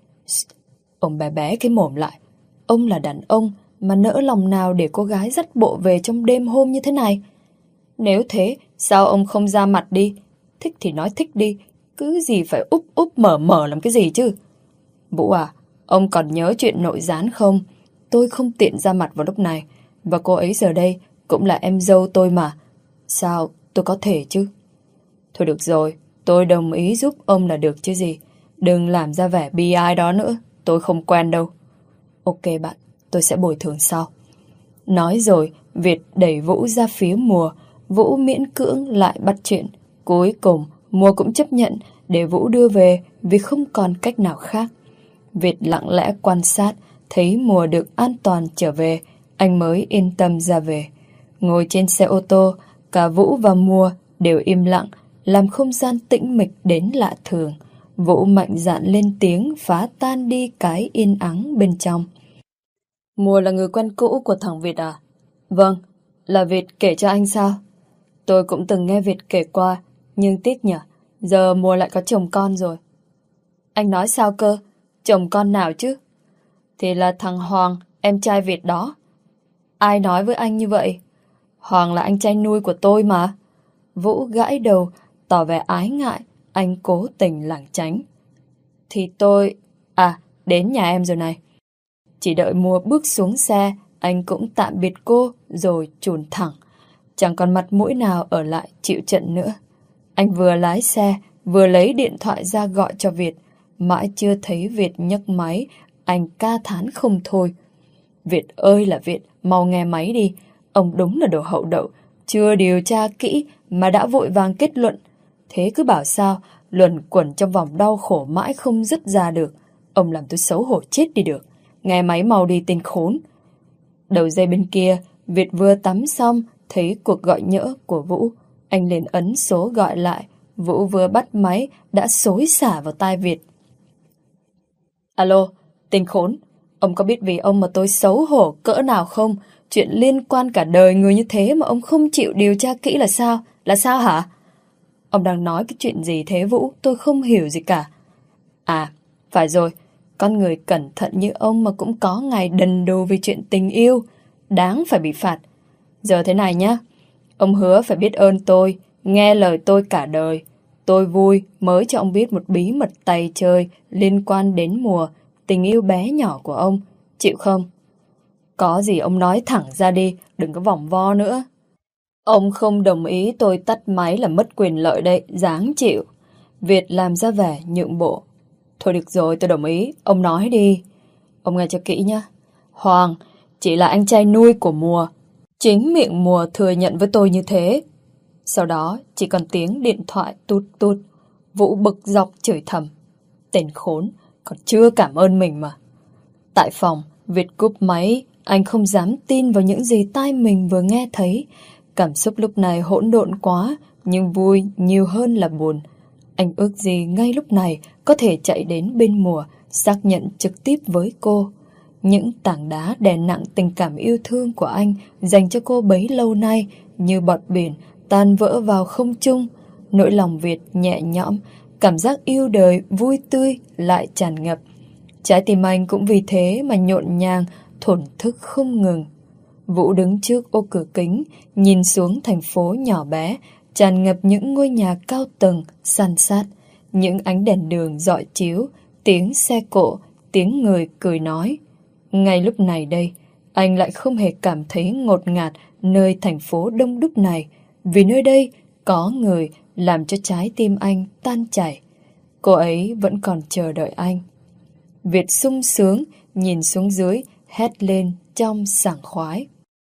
Ông bé bé cái mồm lại. Ông là đàn ông mà nỡ lòng nào để cô gái dắt bộ về trong đêm hôm như thế này? Nếu thế, sao ông không ra mặt đi? Thích thì nói thích đi, cứ gì phải úp úp mở mở làm cái gì chứ? Vũ à, ông còn nhớ chuyện nội gián không? Tôi không tiện ra mặt vào lúc này, và cô ấy giờ đây cũng là em dâu tôi mà. Sao tôi có thể chứ? Thôi được rồi, tôi đồng ý giúp ông là được chứ gì. Đừng làm ra vẻ bi ai đó nữa, tôi không quen đâu. Ok bạn, tôi sẽ bồi thường sau. Nói rồi, Việt đẩy Vũ ra phía Mùa. Vũ miễn cưỡng lại bắt chuyện. Cuối cùng, Mùa cũng chấp nhận để Vũ đưa về vì không còn cách nào khác. Việt lặng lẽ quan sát, thấy Mùa được an toàn trở về, anh mới yên tâm ra về. Ngồi trên xe ô tô, cả Vũ và Mùa đều im lặng, làm không gian tĩnh mịch đến lạ thường. Vũ mạnh dạn lên tiếng phá tan đi cái yên ắng bên trong. Mùa là người quen cũ của thằng Việt à? Vâng, là Việt kể cho anh sao? Tôi cũng từng nghe Việt kể qua, nhưng tiếc nhỉ, giờ Mùa lại có chồng con rồi. Anh nói sao cơ? Chồng con nào chứ? Thì là thằng Hoàng, em trai Việt đó. Ai nói với anh như vậy? Hoàng là anh trai nuôi của tôi mà. Vũ gãi đầu, tỏ vẻ ái ngại, anh cố tình lảng tránh. Thì tôi... À, đến nhà em rồi này. Chỉ đợi Mùa bước xuống xe, anh cũng tạm biệt cô rồi chùn thẳng. Chẳng còn mặt mũi nào ở lại chịu trận nữa. Anh vừa lái xe, vừa lấy điện thoại ra gọi cho Việt. Mãi chưa thấy Việt nhấc máy, anh ca thán không thôi. Việt ơi là Việt, mau nghe máy đi. Ông đúng là đồ hậu đậu, chưa điều tra kỹ mà đã vội vàng kết luận. Thế cứ bảo sao, luẩn quẩn trong vòng đau khổ mãi không dứt ra được. Ông làm tôi xấu hổ chết đi được. Nghe máy mau đi tên khốn. Đầu dây bên kia, Việt vừa tắm xong, thấy cuộc gọi nhỡ của Vũ. Anh liền ấn số gọi lại. Vũ vừa bắt máy, đã xối xả vào tai Việt. Alo, tên khốn. Ông có biết vì ông mà tôi xấu hổ cỡ nào không? Chuyện liên quan cả đời người như thế mà ông không chịu điều tra kỹ là sao? Là sao hả? Ông đang nói cái chuyện gì thế Vũ? Tôi không hiểu gì cả. À, phải rồi. Con người cẩn thận như ông mà cũng có ngày đần đô vì chuyện tình yêu. Đáng phải bị phạt. Giờ thế này nhá. Ông hứa phải biết ơn tôi, nghe lời tôi cả đời. Tôi vui mới cho ông biết một bí mật tay chơi liên quan đến mùa tình yêu bé nhỏ của ông. Chịu không? Có gì ông nói thẳng ra đi, đừng có vòng vo nữa. Ông không đồng ý tôi tắt máy là mất quyền lợi đây, dáng chịu. Việt làm ra vẻ nhượng bộ. Thôi được rồi, tôi đồng ý, ông nói đi. Ông nghe cho kỹ nhá. Hoàng chỉ là anh trai nuôi của Mùa. Chính miệng Mùa thừa nhận với tôi như thế. Sau đó chỉ còn tiếng điện thoại tút tút. Vũ bực dọc chửi thầm. Tên khốn, còn chưa cảm ơn mình mà. Tại phòng, Việt cúp máy. Anh không dám tin vào những gì tai mình vừa nghe thấy. Cảm xúc lúc này hỗn độn quá, nhưng vui nhiều hơn là buồn. Anh ước gì ngay lúc này có thể chạy đến bên Mùa, xác nhận trực tiếp với cô. Những tảng đá đè nặng tình cảm yêu thương của anh dành cho cô bấy lâu nay như bọt biển tan vỡ vào không trung. Nỗi lòng Việt nhẹ nhõm, cảm giác yêu đời vui tươi lại tràn ngập. Trái tim anh cũng vì thế mà nhộn nhàng, thổn thức không ngừng. Vũ đứng trước ô cửa kính, nhìn xuống thành phố nhỏ bé, tràn ngập những ngôi nhà cao tầng, san sát, những ánh đèn đường rọi chiếu, tiếng xe cộ, tiếng người cười nói. Ngay lúc này đây, anh lại không hề cảm thấy ngột ngạt nơi thành phố đông đúc này, vì nơi đây có người làm cho trái tim anh tan chảy. Cô ấy vẫn còn chờ đợi anh. Việt sung sướng, nhìn xuống dưới, hét lên trong sảng khoái.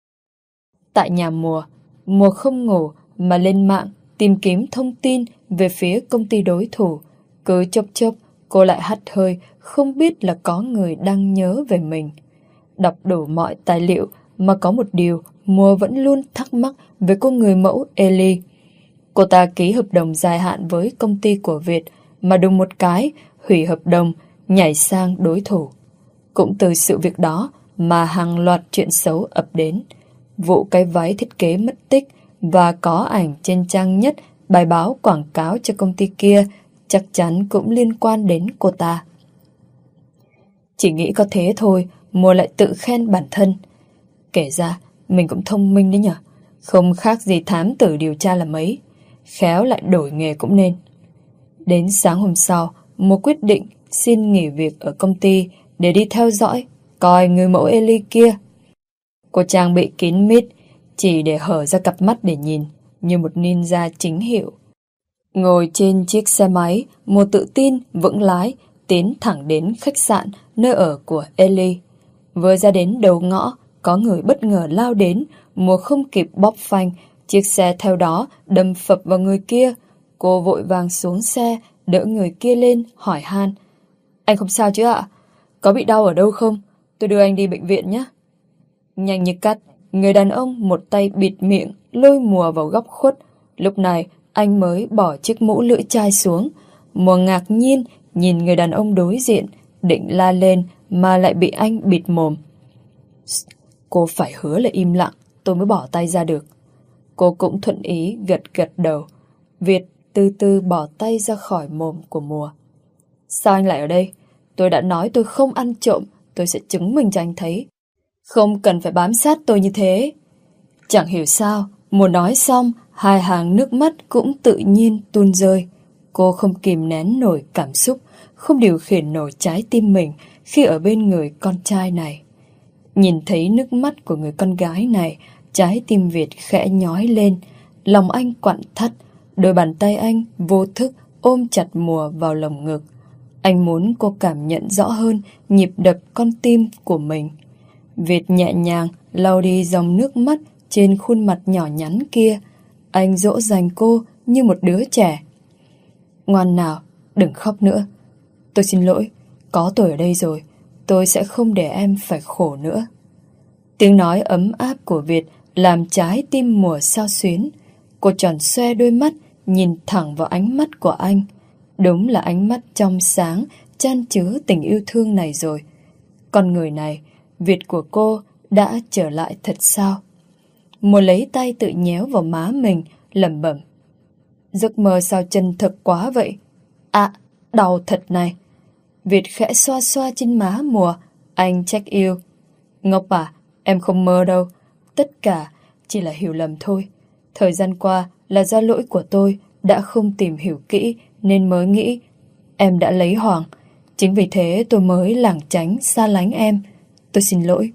Tại nhà Mùa, Mùa không ngủ mà lên mạng tìm kiếm thông tin về phía công ty đối thủ. Cứ chốc chốc cô lại hắt hơi, không biết là có người đang nhớ về mình. Đọc đủ mọi tài liệu mà có một điều Mùa vẫn luôn thắc mắc về cô người mẫu Ellie. Cô ta ký hợp đồng dài hạn với công ty của Việt mà đùng một cái hủy hợp đồng, nhảy sang đối thủ. Cũng từ sự việc đó mà hàng loạt chuyện xấu ập đến. Vụ cái váy thiết kế mất tích và có ảnh trên trang nhất bài báo quảng cáo cho công ty kia chắc chắn cũng liên quan đến cô ta. Chỉ nghĩ có thế thôi, Mùa lại tự khen bản thân. Kể ra, mình cũng thông minh đấy nhở. Không khác gì thám tử điều tra là mấy. Khéo lại đổi nghề cũng nên. Đến sáng hôm sau, Mùa quyết định xin nghỉ việc ở công ty để đi theo dõi, coi người mẫu Ellie kia. Cô trang bị kín mít, chỉ để hở ra cặp mắt để nhìn, như một ninja chính hiệu. Ngồi trên chiếc xe máy, Mùa tự tin, vững lái, tiến thẳng đến khách sạn, nơi ở của Ellie. Vừa ra đến đầu ngõ, có người bất ngờ lao đến, Mùa không kịp bóp phanh, chiếc xe theo đó đâm phập vào người kia. Cô vội vàng xuống xe, đỡ người kia lên, hỏi han. Anh không sao chứ ạ? Có bị đau ở đâu không? Tôi đưa anh đi bệnh viện nhé. Nhanh như cắt, người đàn ông một tay bịt miệng, lôi Mùa vào góc khuất. Lúc này, anh mới bỏ chiếc mũ lưỡi chai xuống. Mùa ngạc nhiên nhìn người đàn ông đối diện, định la lên mà lại bị anh bịt mồm. Cô phải hứa là im lặng, tôi mới bỏ tay ra được. Cô cũng thuận ý gật gật đầu. Việt từ từ bỏ tay ra khỏi mồm của Mùa. Sao anh lại ở đây? Tôi đã nói tôi không ăn trộm, tôi sẽ chứng minh cho anh thấy. Không cần phải bám sát tôi như thế. Chẳng hiểu sao, Mùa nói xong, hai hàng nước mắt cũng tự nhiên tuôn rơi. Cô không kìm nén nổi cảm xúc, không điều khiển nổi trái tim mình khi ở bên người con trai này. Nhìn thấy nước mắt của người con gái này, trái tim Việt khẽ nhói lên, lòng anh quặn thắt, đôi bàn tay anh vô thức ôm chặt Mùa vào lồng ngực. Anh muốn cô cảm nhận rõ hơn nhịp đập con tim của mình. Việt nhẹ nhàng lau đi dòng nước mắt trên khuôn mặt nhỏ nhắn kia. Anh dỗ dành cô như một đứa trẻ. Ngoan nào, đừng khóc nữa. Tôi xin lỗi, có tôi ở đây rồi, tôi sẽ không để em phải khổ nữa. Tiếng nói ấm áp của Việt làm trái tim Mùa xao xuyến. Cô tròn xoe đôi mắt, nhìn thẳng vào ánh mắt của anh. Đúng là ánh mắt trong sáng, chan chứa tình yêu thương này rồi. Con người này, Việt của cô, đã trở lại thật sao? Mùa lấy tay tự nhéo vào má mình, lẩm bẩm. Giấc mơ sao chân thực quá vậy? À, đau thật này. Việt khẽ xoa xoa trên má Mùa, anh trách yêu. Ngốc à, em không mơ đâu. Tất cả chỉ là hiểu lầm thôi. Thời gian qua là do lỗi của tôi đã không tìm hiểu kỹ nên mới nghĩ em đã lấy Hoàng. Chính vì thế tôi mới lảng tránh xa lánh em. Tôi xin lỗi.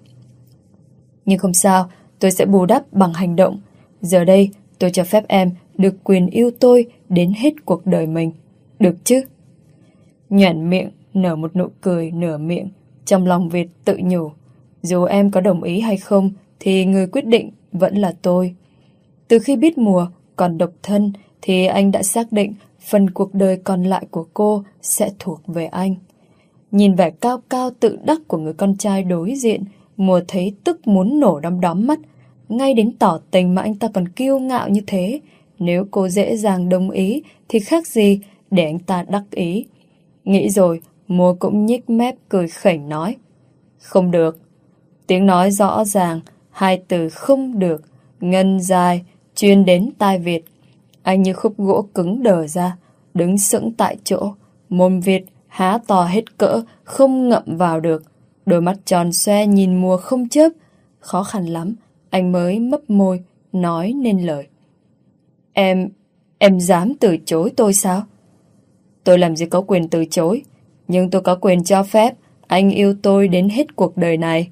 Nhưng không sao, tôi sẽ bù đắp bằng hành động. Giờ đây tôi cho phép em được quyền yêu tôi đến hết cuộc đời mình. Được chứ? Nhoẻn miệng, nở một nụ cười nửa miệng. Trong lòng Việt tự nhủ, dù em có đồng ý hay không thì người quyết định vẫn là tôi. Từ khi biết Mùa còn độc thân thì anh đã xác định phần cuộc đời còn lại của cô sẽ thuộc về anh. Nhìn vẻ cao cao tự đắc của người con trai đối diện, Mùa thấy tức muốn nổ đom đóm mắt. Ngay đến tỏ tình mà anh ta còn kiêu ngạo như thế. Nếu cô dễ dàng đồng ý thì khác gì để anh ta đắc ý. Nghĩ rồi, Mùa cũng nhếch mép cười khẩy nói. Không được. Tiếng nói rõ ràng, hai từ không được, ngân dài, truyền đến tai Việt. Anh như khúc gỗ cứng đờ ra, đứng sững tại chỗ. Mồm Việt há to hết cỡ, không ngậm vào được. Đôi mắt tròn xoe nhìn Mùa không chớp. Khó khăn lắm, anh mới mấp môi, nói nên lời. Em, em dám từ chối tôi sao? Tôi làm gì có quyền từ chối, nhưng tôi có quyền cho phép anh yêu tôi đến hết cuộc đời này.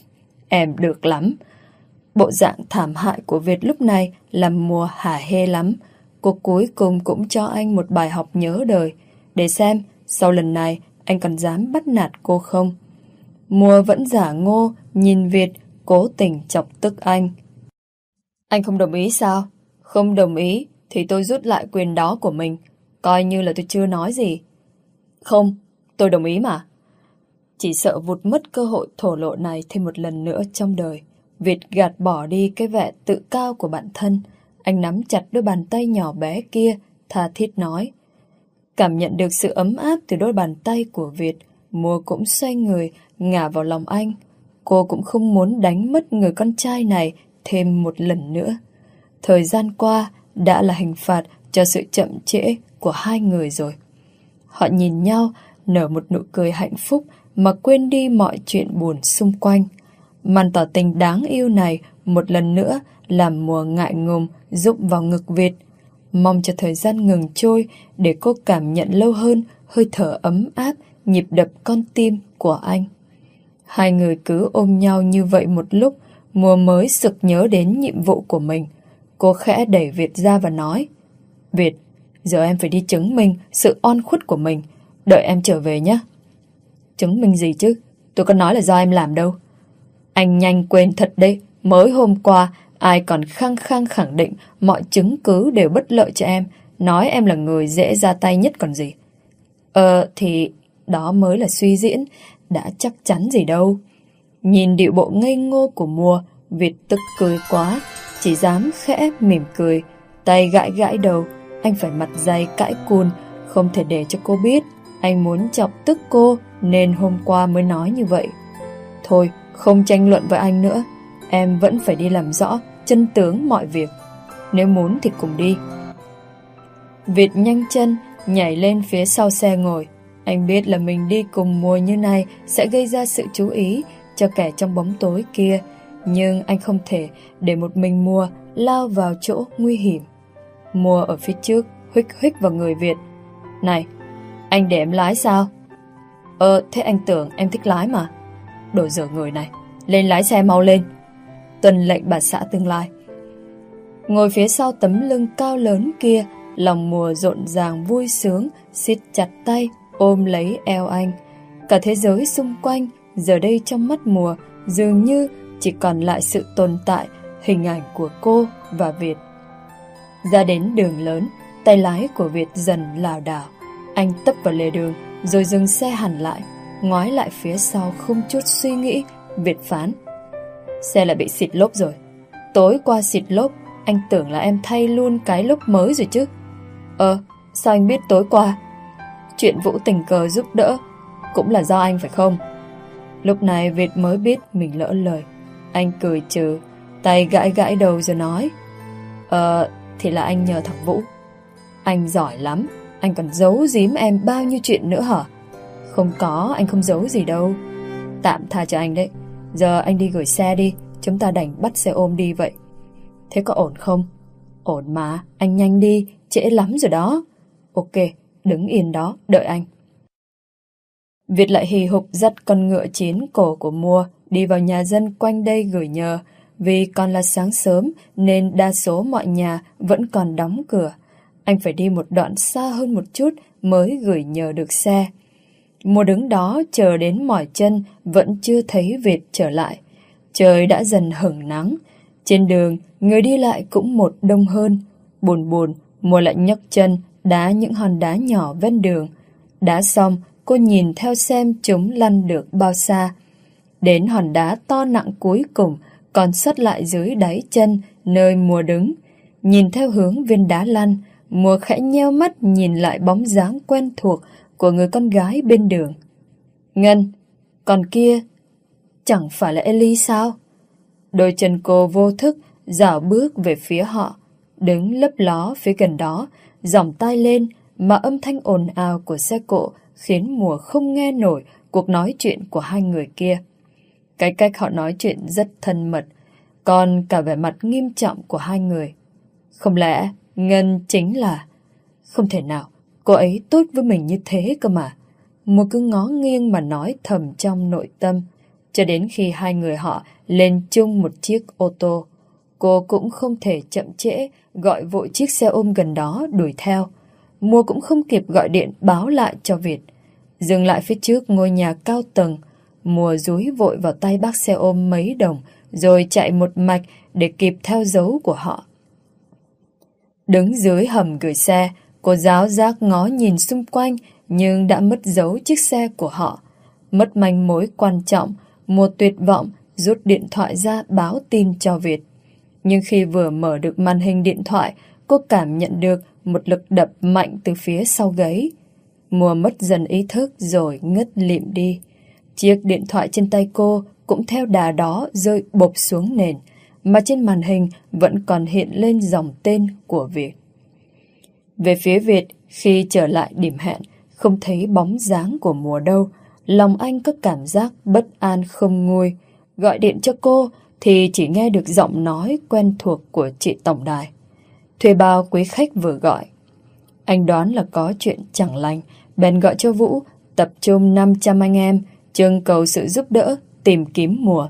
Em được lắm. Bộ dạng thảm hại của Việt lúc này làm Mùa hả hê lắm. Cô cuối cùng cũng cho anh một bài học nhớ đời, để xem sau lần này anh còn dám bắt nạt cô không. Mùa vẫn giả ngô nhìn Việt, cố tình chọc tức anh. Anh không đồng ý sao? Không đồng ý thì tôi rút lại quyền đó của mình, coi như là tôi chưa nói gì. Không, tôi đồng ý mà. Chỉ sợ vụt mất cơ hội thổ lộ này thêm một lần nữa trong đời, Việt gạt bỏ đi cái vẻ tự cao của bản thân. Anh nắm chặt đôi bàn tay nhỏ bé kia, tha thiết nói. Cảm nhận được sự ấm áp từ đôi bàn tay của Việt, Mùa cũng xoay người, ngả vào lòng anh. Cô cũng không muốn đánh mất người con trai này thêm một lần nữa. Thời gian qua đã là hình phạt cho sự chậm trễ của hai người rồi. Họ nhìn nhau, nở một nụ cười hạnh phúc mà quên đi mọi chuyện buồn xung quanh. Màn tỏ tình đáng yêu này một lần nữa làm Mùa ngại ngùng rụng vào ngực Việt. Mong cho thời gian ngừng trôi để cô cảm nhận lâu hơn hơi thở ấm áp, nhịp đập con tim của anh. Hai người cứ ôm nhau như vậy một lúc, Mùa mới sực nhớ đến nhiệm vụ của mình. Cô khẽ đẩy Việt ra và nói. Việt, giờ em phải đi chứng minh sự oan khuất của mình. Đợi em trở về nhé. Chứng minh gì chứ? Tôi có nói là do em làm đâu. Anh nhanh quên thật đấy. Mới hôm qua ai còn khăng khăng khẳng định mọi chứng cứ đều bất lợi cho em, nói em là người dễ ra tay nhất còn gì. Ờ thì đó mới là suy diễn, đã chắc chắn gì đâu. Nhìn điệu bộ ngây ngô của Mùa, Việt tức cười quá, chỉ dám khẽ mỉm cười, tay gãi gãi đầu. Anh phải mặt dày cãi cùn, không thể để cho cô biết anh muốn chọc tức cô nên hôm qua mới nói như vậy. Thôi, không tranh luận với anh nữa. Em vẫn phải đi làm rõ chân tướng mọi việc. Nếu muốn thì cùng đi. Việt nhanh chân nhảy lên phía sau xe ngồi. Anh biết là mình đi cùng Mùa như này sẽ gây ra sự chú ý cho kẻ trong bóng tối kia, nhưng anh không thể để một mình Mùa lao vào chỗ nguy hiểm. Mùa ở phía trước huých huých vào người Việt. Này, anh để em lái sao? Ờ, thế anh tưởng em thích lái mà. Đồ dở người này, lên lái xe mau lên. Tuân lệnh bà xã tương lai. Ngồi phía sau tấm lưng cao lớn kia, lòng Mùa rộn ràng vui sướng, siết chặt tay ôm lấy eo anh. Cả thế giới xung quanh giờ đây trong mắt Mùa dường như chỉ còn lại sự tồn tại hình ảnh của cô và Việt. Ra đến đường lớn, tay lái của Việt dần lảo đảo. Anh tấp vào lề đường rồi dừng xe hẳn lại, ngoái lại phía sau không chút suy nghĩ. Việt phán. Xe lại bị xịt lốp rồi. Tối qua xịt lốp, anh tưởng là em thay luôn cái lốp mới rồi chứ. Ờ, sao anh biết tối qua? Chuyện Vũ tình cờ giúp đỡ cũng là do anh phải không? Lúc này Việt mới biết mình lỡ lời. Anh cười trừ, tay gãi gãi đầu rồi nói: Ờ, thì là anh nhờ thằng Vũ. Anh giỏi lắm, anh còn giấu giếm em bao nhiêu chuyện nữa hả? Không có, anh không giấu gì đâu. Tạm tha cho anh đấy. Giờ anh đi gửi xe đi, chúng ta đành bắt xe ôm đi vậy. Thế có ổn không? Ổn mà, anh nhanh đi, trễ lắm rồi đó. Ok, đứng yên đó, đợi anh. Việt lại hì hục dắt con ngựa chín cổ của Mua đi vào nhà dân quanh đây gửi nhờ. Vì còn là sáng sớm nên đa số mọi nhà vẫn còn đóng cửa. Anh phải đi một đoạn xa hơn một chút mới gửi nhờ được xe. Mua đứng đó chờ đến mỏi chân vẫn chưa thấy Việt trở lại. Trời đã dần hửng nắng. Trên đường, người đi lại cũng một đông hơn. Buồn buồn, Mua lại nhấc chân đá những hòn đá nhỏ ven đường. Đá xong, cô nhìn theo xem chúng lăn được bao xa. Đến hòn đá to nặng cuối cùng còn sót lại dưới đáy chân nơi Mua đứng. Nhìn theo hướng viên đá lăn, Mua khẽ nheo mắt nhìn lại bóng dáng quen thuộc của người con gái bên đường. Ngân, còn kia chẳng phải là Ellie sao? Đôi chân cô vô thức dạo bước về phía họ, đứng lấp ló phía gần đó, giỏng tai lên mà âm thanh ồn ào của xe cộ khiến Mùa không nghe nổi cuộc nói chuyện của hai người kia. Cái cách họ nói chuyện rất thân mật, còn cả vẻ mặt nghiêm trọng của hai người. Không lẽ Ngân chính là... Không thể nào, cô ấy tốt với mình như thế cơ mà. Mùa cứ ngó nghiêng mà nói thầm trong nội tâm, cho đến khi hai người họ lên chung một chiếc ô tô. Cô cũng không thể chậm trễ, gọi vội chiếc xe ôm gần đó đuổi theo. Mùa cũng không kịp gọi điện báo lại cho Việt. Dừng lại phía trước ngôi nhà cao tầng, Mùa dúi vội vào tay bác xe ôm mấy đồng, rồi chạy một mạch để kịp theo dấu của họ. Đứng dưới hầm gửi xe, cô giáo giác ngó nhìn xung quanh, nhưng đã mất dấu chiếc xe của họ. Mất manh mối quan trọng, Mùa tuyệt vọng rút điện thoại ra báo tin cho Việt. Nhưng khi vừa mở được màn hình điện thoại, cô cảm nhận được một lực đập mạnh từ phía sau gáy. Mùa mất dần ý thức rồi ngất lịm đi. Chiếc điện thoại trên tay cô cũng theo đà đó rơi bộp xuống nền, mà trên màn hình vẫn còn hiện lên dòng tên của Việt. Về phía Việt, khi trở lại điểm hẹn, không thấy bóng dáng của Mùa đâu. Lòng anh có cảm giác bất an không nguôi. Gọi điện cho cô thì chỉ nghe được giọng nói quen thuộc của chị tổng đài. Thuê bao quý khách vừa gọi. Anh đoán là có chuyện chẳng lành, bèn gọi cho Vũ, tập trung năm trăm anh em, trưng cầu sự giúp đỡ, tìm kiếm Mùa.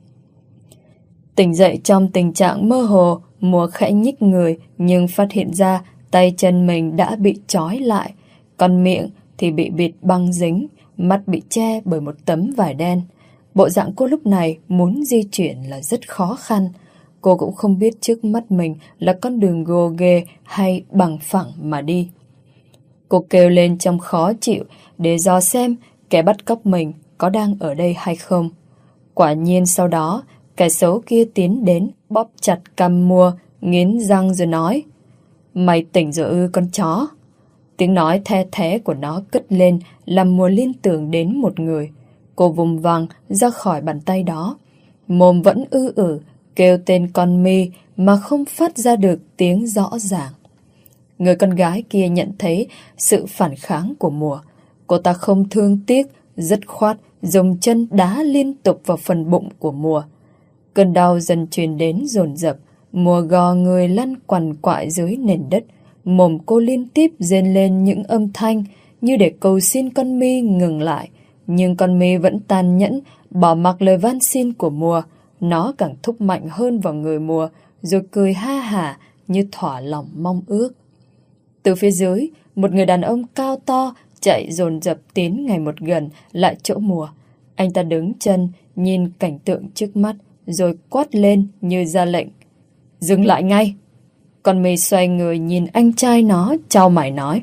Tỉnh dậy trong tình trạng mơ hồ, Mùa khẽ nhích người, nhưng phát hiện ra tay chân mình đã bị trói lại, còn miệng thì bị bịt băng dính, mắt bị che bởi một tấm vải đen. Bộ dạng cô lúc này muốn di chuyển là rất khó khăn. Cô cũng không biết trước mắt mình là con đường gồ ghề hay bằng phẳng mà đi. Cô kêu lên trong khó chịu để dò xem kẻ bắt cóc mình có đang ở đây hay không. Quả nhiên sau đó, kẻ xấu kia tiến đến, bóp chặt cằm Mùa, nghiến răng rồi nói: Mày tỉnh rồi ư con chó? Tiếng nói the thé của nó cất lên làm Mùa liên tưởng đến một người. Cô vùng vằng ra khỏi bàn tay đó, mồm vẫn ư ử kêu tên con My mà không phát ra được tiếng rõ ràng. Người con gái kia nhận thấy sự phản kháng của Mùa. Cô ta không thương tiếc, dứt khoát dùng chân đá liên tục vào phần bụng của Mùa. Cơn đau dần truyền đến dồn dập. Mùa gò người lăn quằn quại dưới nền đất. Mồm cô liên tiếp rên lên những âm thanh như để cầu xin con My ngừng lại. Nhưng con My vẫn tàn nhẫn bỏ mặc lời van xin của Mùa. Nó càng thúc mạnh hơn vào người Mùa, rồi cười ha hả như thỏa lòng mong ước. Từ phía dưới, một người đàn ông cao to chạy dồn dập tiến ngày một gần lại chỗ Mùa. Anh ta đứng chân nhìn cảnh tượng trước mắt, rồi quát lên như ra lệnh: Dừng lại ngay! Con My xoay người nhìn anh trai nó, chau mày nói: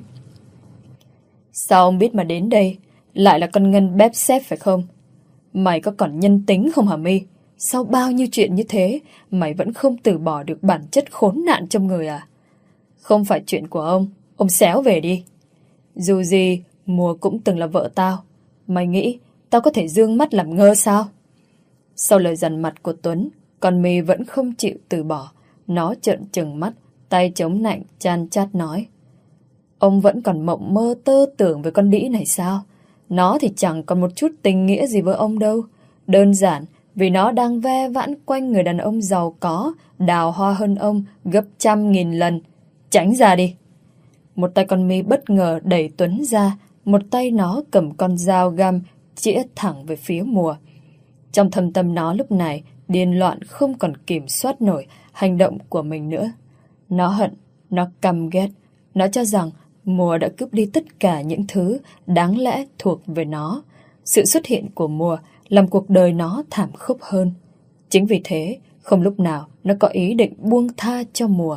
Sao ông biết mà đến đây? Lại là con Ngân bép xếp phải không? Mày có còn nhân tính không hả My? Sau bao nhiêu chuyện như thế, mày vẫn không từ bỏ được bản chất khốn nạn trong người à? Không phải chuyện của ông, ông xéo về đi. Dù gì, Mùa cũng từng là vợ tao. Mày nghĩ tao có thể dương mắt làm ngơ sao? Sau lời dằn mặt của Tuấn, con My vẫn không chịu từ bỏ. Nó trợn trừng mắt, tay chống nạnh, chan chát nói. Ông vẫn còn mộng mơ tơ tưởng với con đĩ này sao? Nó thì chẳng còn một chút tình nghĩa gì với ông đâu. Đơn giản vì nó đang ve vãn quanh người đàn ông giàu có, đào hoa hơn ông gấp trăm nghìn lần. Tránh ra đi. Một tay con My bất ngờ đẩy Tuấn ra, một tay nó cầm con dao găm chĩa thẳng về phía Mùa. Trong thâm tâm nó lúc này điên loạn không còn kiểm soát nổi hành động của mình nữa. Nó hận, nó căm ghét, nó cho rằng Mùa đã cướp đi tất cả những thứ đáng lẽ thuộc về nó. Sự xuất hiện của Mùa làm cuộc đời nó thảm khốc hơn. Chính vì thế, không lúc nào nó có ý định buông tha cho Mùa.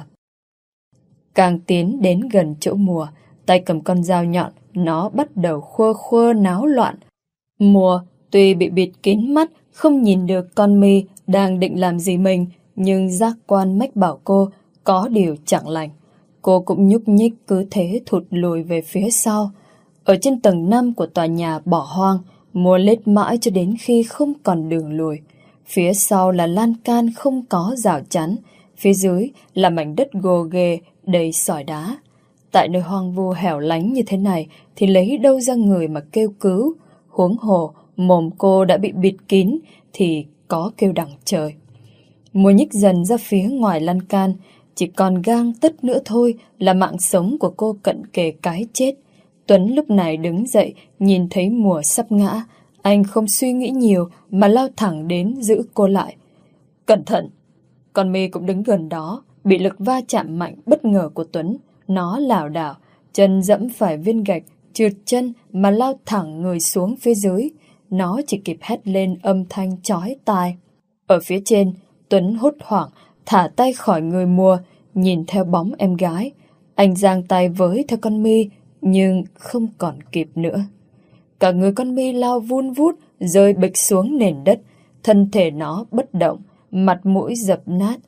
Càng tiến đến gần chỗ Mùa, tay cầm con dao nhọn, nó bắt đầu khua khua náo loạn. Mùa tuy bị bịt kín mắt, không nhìn được con My đang định làm gì mình, nhưng giác quan mách bảo cô có điều chẳng lành. Cô cũng nhúc nhích cứ thế thụt lùi về phía sau. Ở trên tầng năm của tòa nhà bỏ hoang, Mùa lết mãi cho đến khi không còn đường lùi. Phía sau là lan can không có rào chắn, phía dưới là mảnh đất gồ ghề đầy sỏi đá. Tại nơi hoang vu hẻo lánh như thế này thì lấy đâu ra người mà kêu cứu. Huống hồ mồm cô đã bị bịt kín thì có kêu đằng trời. Mùa nhích dần ra phía ngoài lan can, chỉ còn gang tấc nữa thôi là mạng sống của cô cận kề cái chết. Tuấn lúc này đứng dậy, nhìn thấy Mùa sắp ngã. Anh không suy nghĩ nhiều mà lao thẳng đến giữ cô lại. Cẩn thận! Con My cũng đứng gần đó, bị lực va chạm mạnh bất ngờ của Tuấn. Nó lảo đảo, chân dẫm phải viên gạch, trượt chân mà lao thẳng người xuống phía dưới. Nó chỉ kịp hét lên âm thanh chói tai. Ở phía trên, Tuấn hốt hoảng, thả tay khỏi người Mùa, nhìn theo bóng em gái. Anh giang tay với theo con My, nhưng không còn kịp nữa. Cả người con My lao vun vút, rơi bịch xuống nền đất. Thân thể nó bất động, mặt mũi dập nát.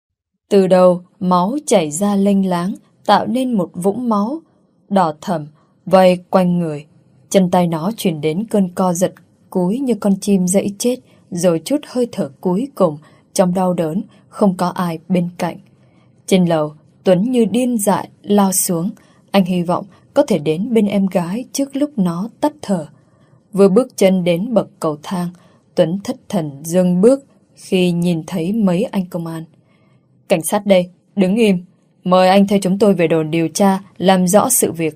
Từ đầu, máu chảy ra lênh láng, tạo nên một vũng máu đỏ thẫm vây quanh người. Chân tay nó chuyển đến cơn co giật, cúi như con chim dẫy chết, rồi chút hơi thở cuối cùng. Trong đau đớn, không có ai bên cạnh. Trên lầu, Tuấn như điên dại lao xuống. Anh hy vọng có thể đến bên em gái trước lúc nó tắt thở. Vừa bước chân đến bậc cầu thang, Tuấn thất thần dừng bước khi nhìn thấy mấy anh công an. Cảnh sát đây, đứng im. Mời anh theo chúng tôi về đồn điều tra, làm rõ sự việc.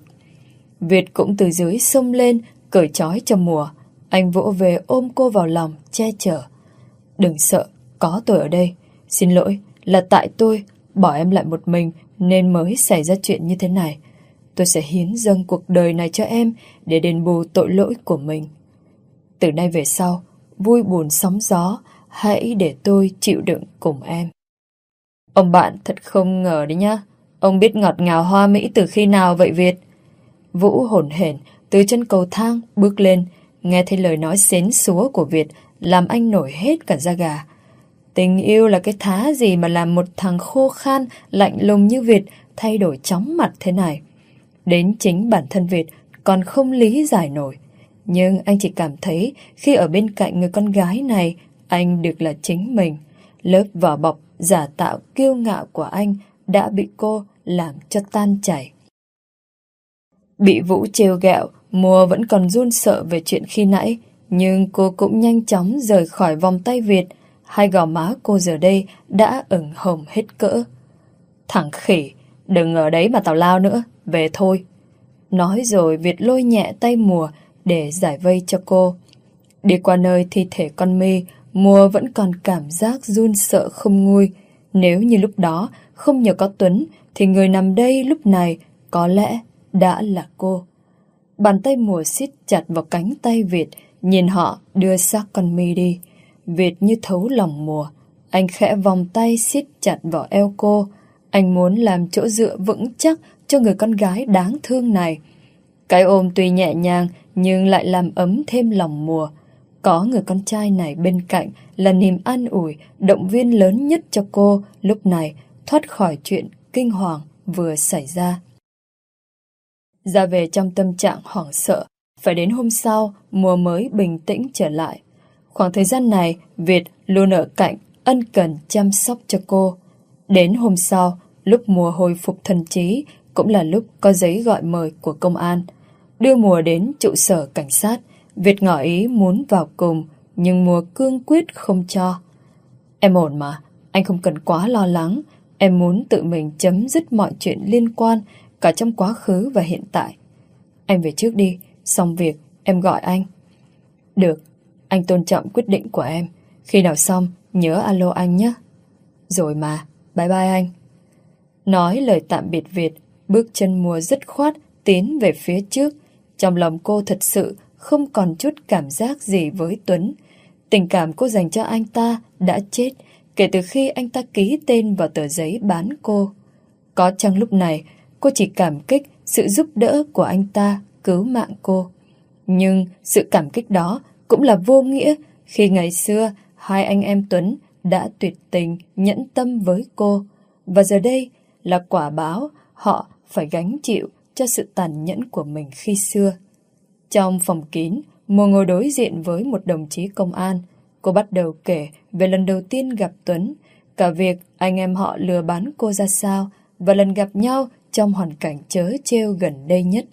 Việt cũng từ dưới xông lên, cởi trói cho Mùa. Anh vỗ về ôm cô vào lòng, che chở. Đừng sợ, có tôi ở đây. Xin lỗi, là tại tôi bỏ em lại một mình nên mới xảy ra chuyện như thế này. Tôi sẽ hiến dâng cuộc đời này cho em để đền bù tội lỗi của mình. Từ nay về sau, vui buồn sóng gió, hãy để tôi chịu đựng cùng em. Ông bạn thật không ngờ đấy nhá. Ông biết ngọt ngào hoa mỹ từ khi nào vậy Việt? Vũ hổn hển từ chân cầu thang bước lên, nghe thấy lời nói xến xúa của Việt làm anh nổi hết cả da gà. Tình yêu là cái thá gì mà làm một thằng khô khan, lạnh lùng như Việt thay đổi chóng mặt thế này. Đến chính bản thân Việt còn không lý giải nổi. Nhưng anh chỉ cảm thấy khi ở bên cạnh người con gái này, anh được là chính mình. Lớp vỏ bọc giả tạo kiêu ngạo của anh đã bị cô làm cho tan chảy. Bị Vũ trêu ghẹo, Mùa vẫn còn run sợ về chuyện khi nãy, nhưng cô cũng nhanh chóng rời khỏi vòng tay Việt. Hai gò má cô giờ đây đã ửng hồng hết cỡ. Thằng khỉ, đừng ở đấy mà tào lao nữa, về thôi. Nói rồi Việt lôi nhẹ tay Mùa để giải vây cho cô. Đi qua nơi thi thể con My, Mùa vẫn còn cảm giác run sợ không nguôi. Nếu như lúc đó không nhờ có Tuấn thì người nằm đây lúc này có lẽ đã là cô. Bàn tay Mùa siết chặt vào cánh tay Việt, nhìn họ đưa xác con My đi. Việt như thấu lòng Mùa. Anh khẽ vòng tay siết chặt vào eo cô. Anh muốn làm chỗ dựa vững chắc cho người con gái đáng thương này. Cái ôm tuy nhẹ nhàng nhưng lại làm ấm thêm lòng Mùa. Có người con trai này bên cạnh là niềm an ủi, động viên lớn nhất cho cô lúc này thoát khỏi chuyện kinh hoàng vừa xảy ra. Ra về trong tâm trạng hoảng sợ, phải đến hôm sau Mùa mới bình tĩnh trở lại. Khoảng thời gian này, Việt luôn ở cạnh, ân cần chăm sóc cho cô. Đến hôm sau, lúc Mùa hồi phục thần trí, cũng là lúc có giấy gọi mời của công an. Đưa Mùa đến trụ sở cảnh sát, Việt ngỏ ý muốn vào cùng, nhưng Mùa cương quyết không cho. Em ổn mà, anh không cần quá lo lắng. Em muốn tự mình chấm dứt mọi chuyện liên quan, cả trong quá khứ và hiện tại. Anh về trước đi, xong việc em gọi anh. Được, anh tôn trọng quyết định của em. Khi nào xong, nhớ alo anh nhé. Rồi mà, bye bye anh. Nói lời tạm biệt Việt, bước chân Mùa dứt khoát tiến về phía trước. Trong lòng cô thật sự không còn chút cảm giác gì với Tuấn. Tình cảm cô dành cho anh ta đã chết kể từ khi anh ta ký tên vào tờ giấy bán cô. Có chăng lúc này cô chỉ cảm kích sự giúp đỡ của anh ta cứu mạng cô. Nhưng sự cảm kích đó cũng là vô nghĩa khi ngày xưa hai anh em Tuấn đã tuyệt tình nhẫn tâm với cô. Và giờ đây là quả báo họ phải gánh chịu cho sự tàn nhẫn của mình khi xưa. Trong phòng kín, Mùa ngồi đối diện với một đồng chí công an. Cô bắt đầu kể về lần đầu tiên gặp Tuấn, cả việc anh em họ lừa bán cô ra sao và lần gặp nhau trong hoàn cảnh trớ trêu gần đây nhất.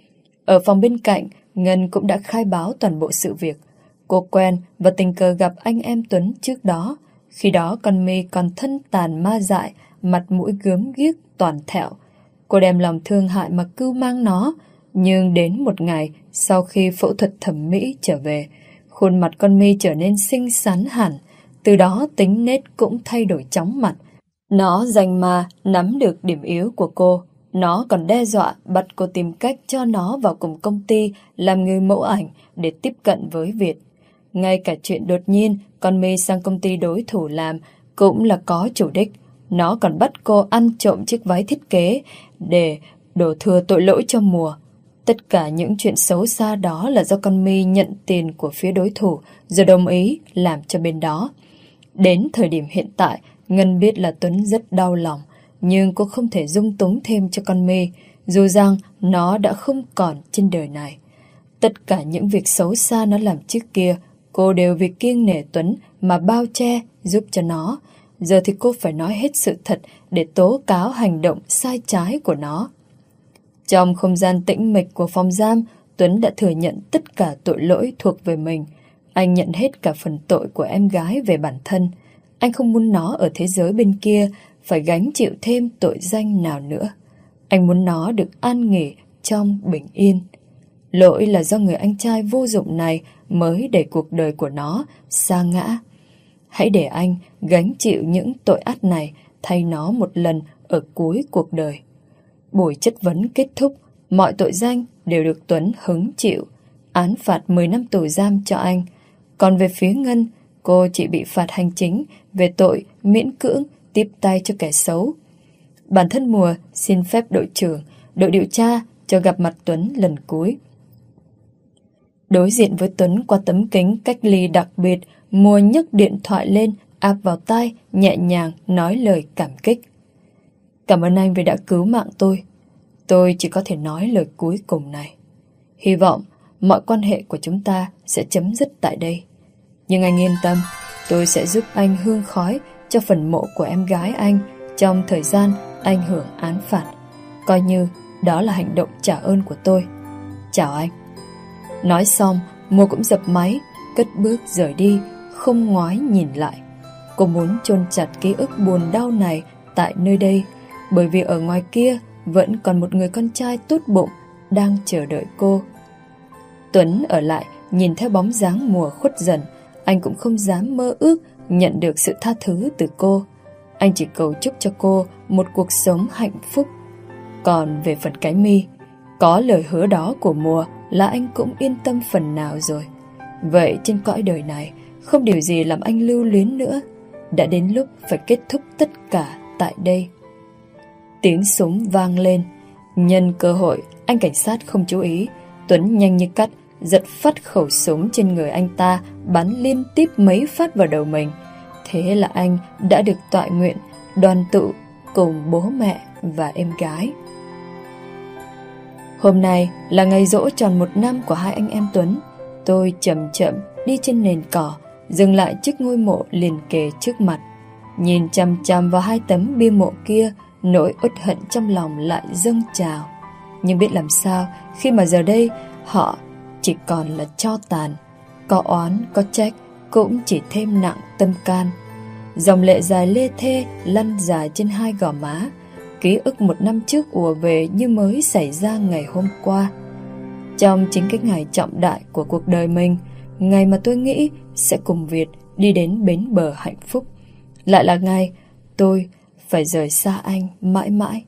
Ở phòng bên cạnh, Ngân cũng đã khai báo toàn bộ sự việc. Cô quen và tình cờ gặp anh em Tuấn trước đó. Khi đó con My còn thân tàn ma dại, mặt mũi gớm ghiếc toàn thẹo. Cô đem lòng thương hại mà cưu mang nó. Nhưng đến một ngày sau khi phẫu thuật thẩm mỹ trở về, khuôn mặt con My trở nên xinh xắn hẳn. Từ đó tính nết cũng thay đổi chóng mặt. Nó danh ma nắm được điểm yếu của cô. Nó còn đe dọa bắt cô tìm cách cho nó vào cùng công ty làm người mẫu ảnh để tiếp cận với Việt. Ngay cả chuyện đột nhiên con My sang công ty đối thủ làm cũng là có chủ đích. Nó còn bắt cô ăn trộm chiếc váy thiết kế để đổ thừa tội lỗi cho Mùa. Tất cả những chuyện xấu xa đó là do con My nhận tiền của phía đối thủ rồi đồng ý làm cho bên đó. Đến thời điểm hiện tại, Ngân biết là Tuấn rất đau lòng, nhưng cô không thể dung túng thêm cho con My, dù rằng nó đã không còn trên đời này. Tất cả những việc xấu xa nó làm trước kia, cô đều vì kiêng nể Tuấn mà bao che giúp cho nó. Giờ thì cô phải nói hết sự thật để tố cáo hành động sai trái của nó. Trong không gian tĩnh mịch của phòng giam, Tuấn đã thừa nhận tất cả tội lỗi thuộc về mình. Anh nhận hết cả phần tội của em gái về bản thân. Anh không muốn nó ở thế giới bên kia phải gánh chịu thêm tội danh nào nữa. Anh muốn nó được an nghỉ trong bình yên. Lỗi là do người anh trai vô dụng này mới đẩy cuộc đời của nó sa ngã. Hãy để anh gánh chịu những tội ác này thay nó một lần ở cuối cuộc đời. Buổi chất vấn kết thúc, mọi tội danh đều được Tuấn hứng chịu. Án phạt mười năm tù giam cho anh. Còn về phía Ngân, cô chỉ bị phạt hành chính về tội miễn cưỡng tiếp tay cho kẻ xấu. Bản thân Mùa xin phép đội trưởng, đội điều tra cho gặp mặt Tuấn lần cuối. Đối diện với Tuấn qua tấm kính cách ly đặc biệt, Mùa nhấc điện thoại lên, áp vào tai, nhẹ nhàng nói lời cảm kích. Cảm ơn anh vì đã cứu mạng tôi. Tôi chỉ có thể nói lời cuối cùng này. Hy vọng mọi quan hệ của chúng ta sẽ chấm dứt tại đây. Nhưng anh yên tâm, tôi sẽ giúp anh hương khói cho phần mộ của em gái anh trong thời gian anh hưởng án phạt. Coi như đó là hành động trả ơn của tôi. Chào anh. Nói xong, Mùa cũng dập máy, cất bước rời đi, không ngoái nhìn lại. Cô muốn chôn chặt ký ức buồn đau này tại nơi đây, bởi vì ở ngoài kia vẫn còn một người con trai tốt bụng đang chờ đợi cô. Tuấn ở lại nhìn theo bóng dáng Mùa khuất dần. Anh cũng không dám mơ ước nhận được sự tha thứ từ cô. Anh chỉ cầu chúc cho cô một cuộc sống hạnh phúc. Còn về phần cái My, có lời hứa đó của Mùa là anh cũng yên tâm phần nào rồi. Vậy trên cõi đời này không điều gì làm anh lưu luyến nữa. Đã đến lúc phải kết thúc tất cả tại đây. Tiếng súng vang lên. Nhân cơ hội, anh cảnh sát không chú ý, Tuấn nhanh như cắt giật phát khẩu súng trên người anh ta, bắn liên tiếp mấy phát vào đầu mình. Thế là anh đã được tọa nguyện đoàn tụ cùng bố mẹ và em gái. Hôm nay là ngày giỗ tròn một năm của hai anh em Tuấn. Tôi chậm chậm đi trên nền cỏ, dừng lại trước ngôi mộ liền kề trước mặt. Nhìn chằm chằm vào hai tấm bia mộ kia, nỗi uất hận trong lòng lại dâng trào. Nhưng biết làm sao khi mà giờ đây họ chỉ còn là tro tàn. Có oán, có trách cũng chỉ thêm nặng tâm can. Dòng lệ dài lê thê lăn dài trên hai gò má. Ký ức một năm trước ùa về như mới xảy ra ngày hôm qua. Trong chính cái ngày trọng đại của cuộc đời mình, ngày mà tôi nghĩ sẽ cùng Việt đi đến bến bờ hạnh phúc, lại là ngày tôi phải rời xa anh mãi mãi.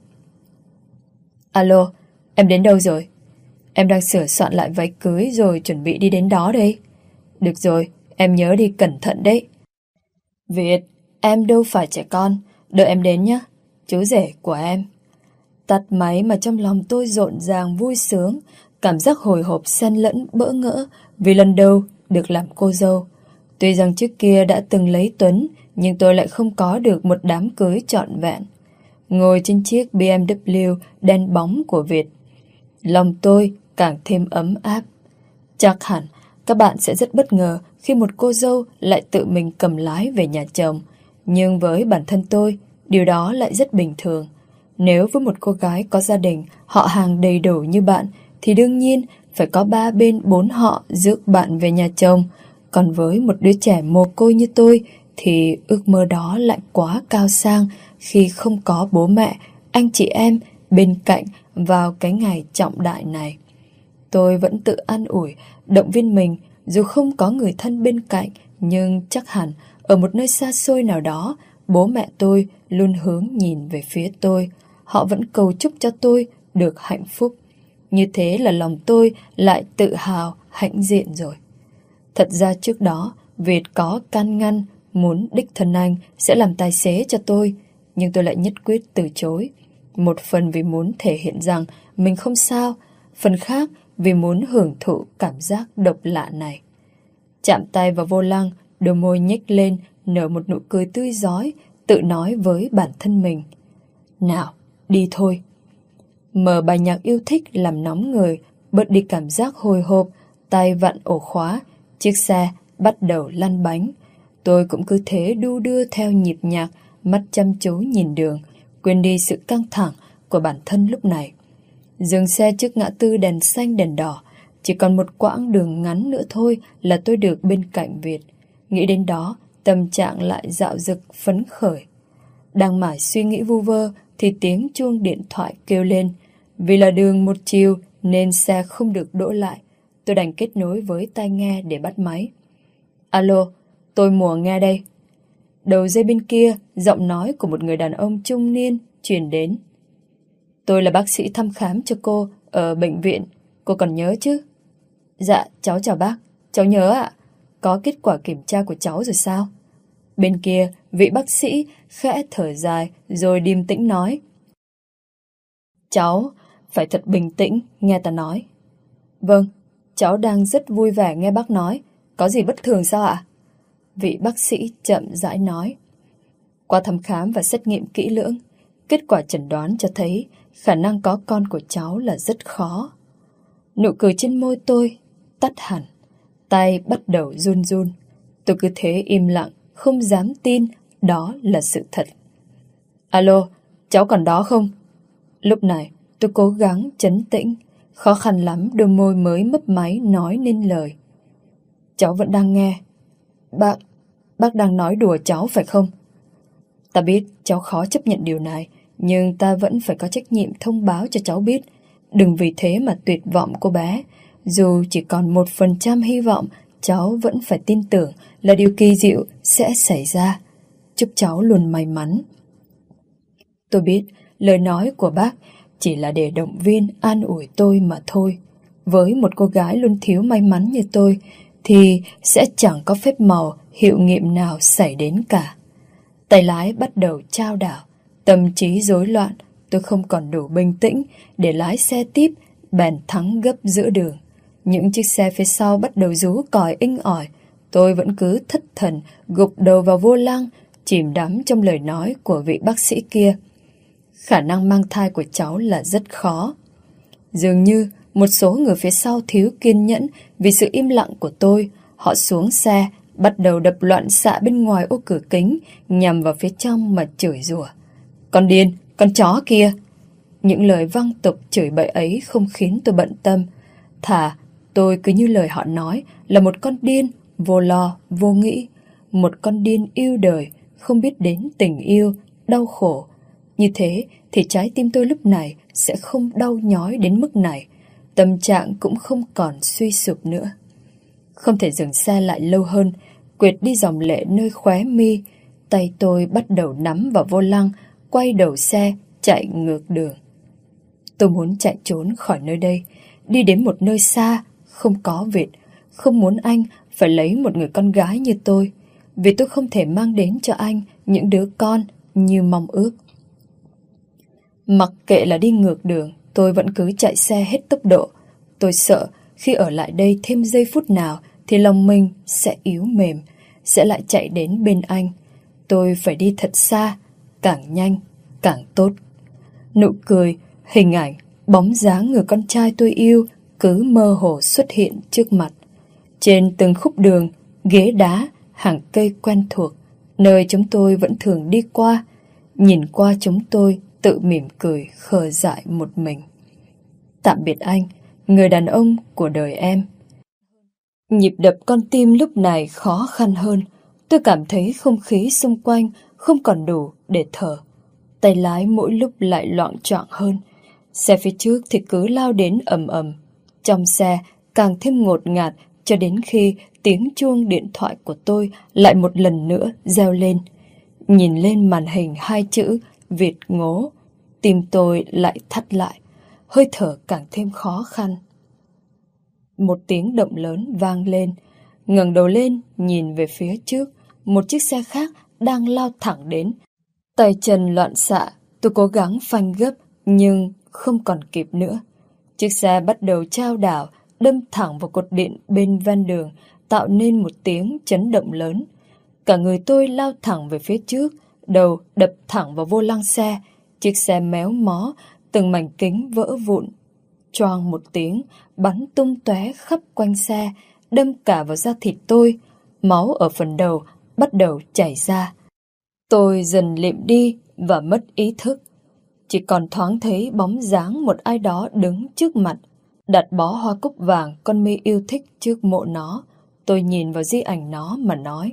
Alo, em đến đâu rồi? Em đang sửa soạn lại váy cưới rồi chuẩn bị đi đến đó đây. Được rồi, em nhớ đi cẩn thận đấy. Việt, em đâu phải trẻ con, đợi em đến nhé, chú rể của em. Tắt máy mà trong lòng tôi rộn ràng vui sướng, cảm giác hồi hộp xen lẫn bỡ ngỡ vì lần đầu được làm cô dâu. Tuy rằng trước kia đã từng lấy Tuấn, nhưng tôi lại không có được một đám cưới trọn vẹn. Ngồi trên chiếc bê em vê đen bóng của Việt, lòng tôi càng thêm ấm áp. Chắc hẳn các bạn sẽ rất bất ngờ khi một cô dâu lại tự mình cầm lái về nhà chồng. Nhưng với bản thân tôi, điều đó lại rất bình thường. Nếu với một cô gái có gia đình, họ hàng đầy đủ như bạn, thì đương nhiên phải có ba bên bốn họ rước bạn về nhà chồng. Còn với một đứa trẻ mồ côi như tôi, thì ước mơ đó lại quá cao sang khi không có bố mẹ, anh chị em bên cạnh vào cái ngày trọng đại này. Tôi vẫn tự an ủi, động viên mình, dù không có người thân bên cạnh, nhưng chắc hẳn ở một nơi xa xôi nào đó, bố mẹ tôi luôn hướng nhìn về phía tôi. Họ vẫn cầu chúc cho tôi được hạnh phúc. Như thế là lòng tôi lại tự hào, hãnh diện rồi. Thật ra trước đó, Việt có can ngăn muốn đích thân anh sẽ làm tài xế cho tôi, nhưng tôi lại nhất quyết từ chối. Một phần vì muốn thể hiện rằng mình không sao, phần khác vì muốn hưởng thụ cảm giác độc lạ này. Chạm tay vào vô lăng, đôi môi nhếch lên, nở một nụ cười tươi rói, tự nói với bản thân mình. Nào, đi thôi. Mở bài nhạc yêu thích làm nóng người, bớt đi cảm giác hồi hộp, tay vặn ổ khóa, chiếc xe bắt đầu lăn bánh. Tôi cũng cứ thế đu đưa theo nhịp nhạc, mắt chăm chú nhìn đường, quên đi sự căng thẳng của bản thân lúc này. Dừng xe trước ngã tư đèn xanh đèn đỏ, chỉ còn một quãng đường ngắn nữa thôi là tôi được bên cạnh Việt. Nghĩ đến đó, tâm trạng lại dạo dực phấn khởi. Đang mải suy nghĩ vu vơ thì tiếng chuông điện thoại kêu lên. Vì là đường một chiều nên xe không được đỗ lại. Tôi đành kết nối với tai nghe để bắt máy. Alo, tôi Mùa nghe đây. Đầu dây bên kia, giọng nói của một người đàn ông trung niên truyền đến. Tôi là bác sĩ thăm khám cho cô ở bệnh viện, cô còn nhớ chứ? Dạ, cháu chào bác, cháu nhớ ạ. Có kết quả kiểm tra của cháu rồi sao? Bên kia, vị bác sĩ khẽ thở dài rồi điềm tĩnh nói. Cháu phải thật bình tĩnh, nghe ta nói. Vâng, cháu đang rất vui vẻ nghe bác nói. Có gì bất thường sao ạ? Vị bác sĩ chậm rãi nói. Qua thăm khám và xét nghiệm kỹ lưỡng, kết quả chẩn đoán cho thấy khả năng có con của cháu là rất khó. Nụ cười trên môi tôi tắt hẳn, tay bắt đầu run run. Tôi cứ thế im lặng, không dám tin đó là sự thật. Alo, cháu còn đó không? Lúc này tôi cố gắng trấn tĩnh, khó khăn lắm đôi môi mới mấp máy nói nên lời. Cháu vẫn đang nghe. Bác, bác đang nói đùa cháu phải không? Ta biết cháu khó chấp nhận điều này, nhưng ta vẫn phải có trách nhiệm thông báo cho cháu biết. Đừng vì thế mà tuyệt vọng cô bé. Dù chỉ còn một phần trăm hy vọng, cháu vẫn phải tin tưởng là điều kỳ diệu sẽ xảy ra. Chúc cháu luôn may mắn. Tôi biết lời nói của bác chỉ là để động viên, an ủi tôi mà thôi. Với một cô gái luôn thiếu may mắn như tôi, thì sẽ chẳng có phép màu hiệu nghiệm nào xảy đến cả. Tay lái bắt đầu chao đảo, tâm trí rối loạn, tôi không còn đủ bình tĩnh để lái xe tiếp, bèn thắng gấp giữa đường. Những chiếc xe phía sau bắt đầu rú còi inh ỏi, tôi vẫn cứ thất thần, gục đầu vào vô lăng, chìm đắm trong lời nói của vị bác sĩ kia. Khả năng mang thai của cháu là rất khó. Dường như một số người phía sau thiếu kiên nhẫn vì sự im lặng của tôi. Họ xuống xe, bắt đầu đập loạn xạ bên ngoài ô cửa kính, nhằm vào phía trong mà chửi rủa. Con điên, con chó kia! Những lời văng tục chửi bậy ấy không khiến tôi bận tâm. Thà tôi cứ như lời họ nói, là một con điên, vô lo, vô nghĩ. Một con điên yêu đời, không biết đến tình yêu, đau khổ. Như thế thì trái tim tôi lúc này sẽ không đau nhói đến mức này. Tâm trạng cũng không còn suy sụp nữa. Không thể dừng xe lại lâu hơn, quệt đi dòng lệ nơi khóe mi. Tay tôi bắt đầu nắm vào vô lăng, quay đầu xe, chạy ngược đường. Tôi muốn chạy trốn khỏi nơi đây, đi đến một nơi xa, không có Việt. Không muốn anh phải lấy một người con gái như tôi, vì tôi không thể mang đến cho anh những đứa con như mong ước. Mặc kệ là đi ngược đường, tôi vẫn cứ chạy xe hết tốc độ. Tôi sợ khi ở lại đây thêm giây phút nào thì lòng mình sẽ yếu mềm, sẽ lại chạy đến bên anh. Tôi phải đi thật xa, càng nhanh, càng tốt. Nụ cười, hình ảnh, bóng dáng người con trai tôi yêu cứ mơ hồ xuất hiện trước mặt. Trên từng khúc đường, ghế đá, hàng cây quen thuộc, nơi chúng tôi vẫn thường đi qua. Nhìn qua chúng tôi tự mỉm cười khờ dại một mình. Tạm biệt anh, người đàn ông của đời em. Nhịp đập con tim lúc này khó khăn hơn. Tôi cảm thấy không khí xung quanh không còn đủ để thở. Tay lái mỗi lúc lại loạng choạng hơn. Xe phía trước thì cứ lao đến ầm ầm. Trong xe càng thêm ngột ngạt cho đến khi tiếng chuông điện thoại của tôi lại một lần nữa reo lên. Nhìn lên màn hình hai chữ Việt ngố, tim tôi lại thắt lại, hơi thở càng thêm khó khăn. Một tiếng động lớn vang lên, ngẩng đầu lên nhìn về phía trước, một chiếc xe khác đang lao thẳng đến. Tay chân loạn xạ, tôi cố gắng phanh gấp nhưng không còn kịp nữa. Chiếc xe bắt đầu chao đảo, đâm thẳng vào cột điện bên ven đường, tạo nên một tiếng chấn động lớn. Cả người tôi lao thẳng về phía trước, đầu đập thẳng vào vô lăng xe. Chiếc xe méo mó, từng mảnh kính vỡ vụn. Choang một tiếng, bắn tung tóe khắp quanh xe, đâm cả vào da thịt tôi. Máu ở phần đầu bắt đầu chảy ra. Tôi dần lịm đi và mất ý thức. Chỉ còn thoáng thấy bóng dáng một ai đó đứng trước mặt, đặt bó hoa cúc vàng con My yêu thích trước mộ nó. Tôi nhìn vào di ảnh nó mà nói: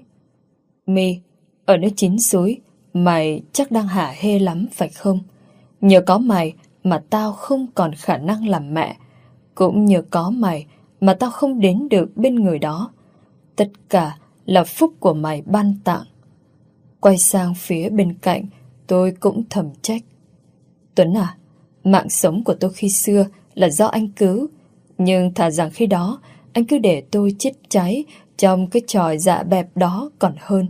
My, ở nơi chín suối, mày chắc đang hả hê lắm phải không? Nhờ có mày mà tao không còn khả năng làm mẹ. Cũng nhờ có mày mà tao không đến được bên người đó. Tất cả là phúc của mày ban tặng. Quay sang phía bên cạnh, tôi cũng thầm trách: Tuấn à, mạng sống của tôi khi xưa là do anh cứu. Nhưng thà rằng khi đó anh cứ để tôi chết cháy trong cái tròi dạ bẹp đó còn hơn.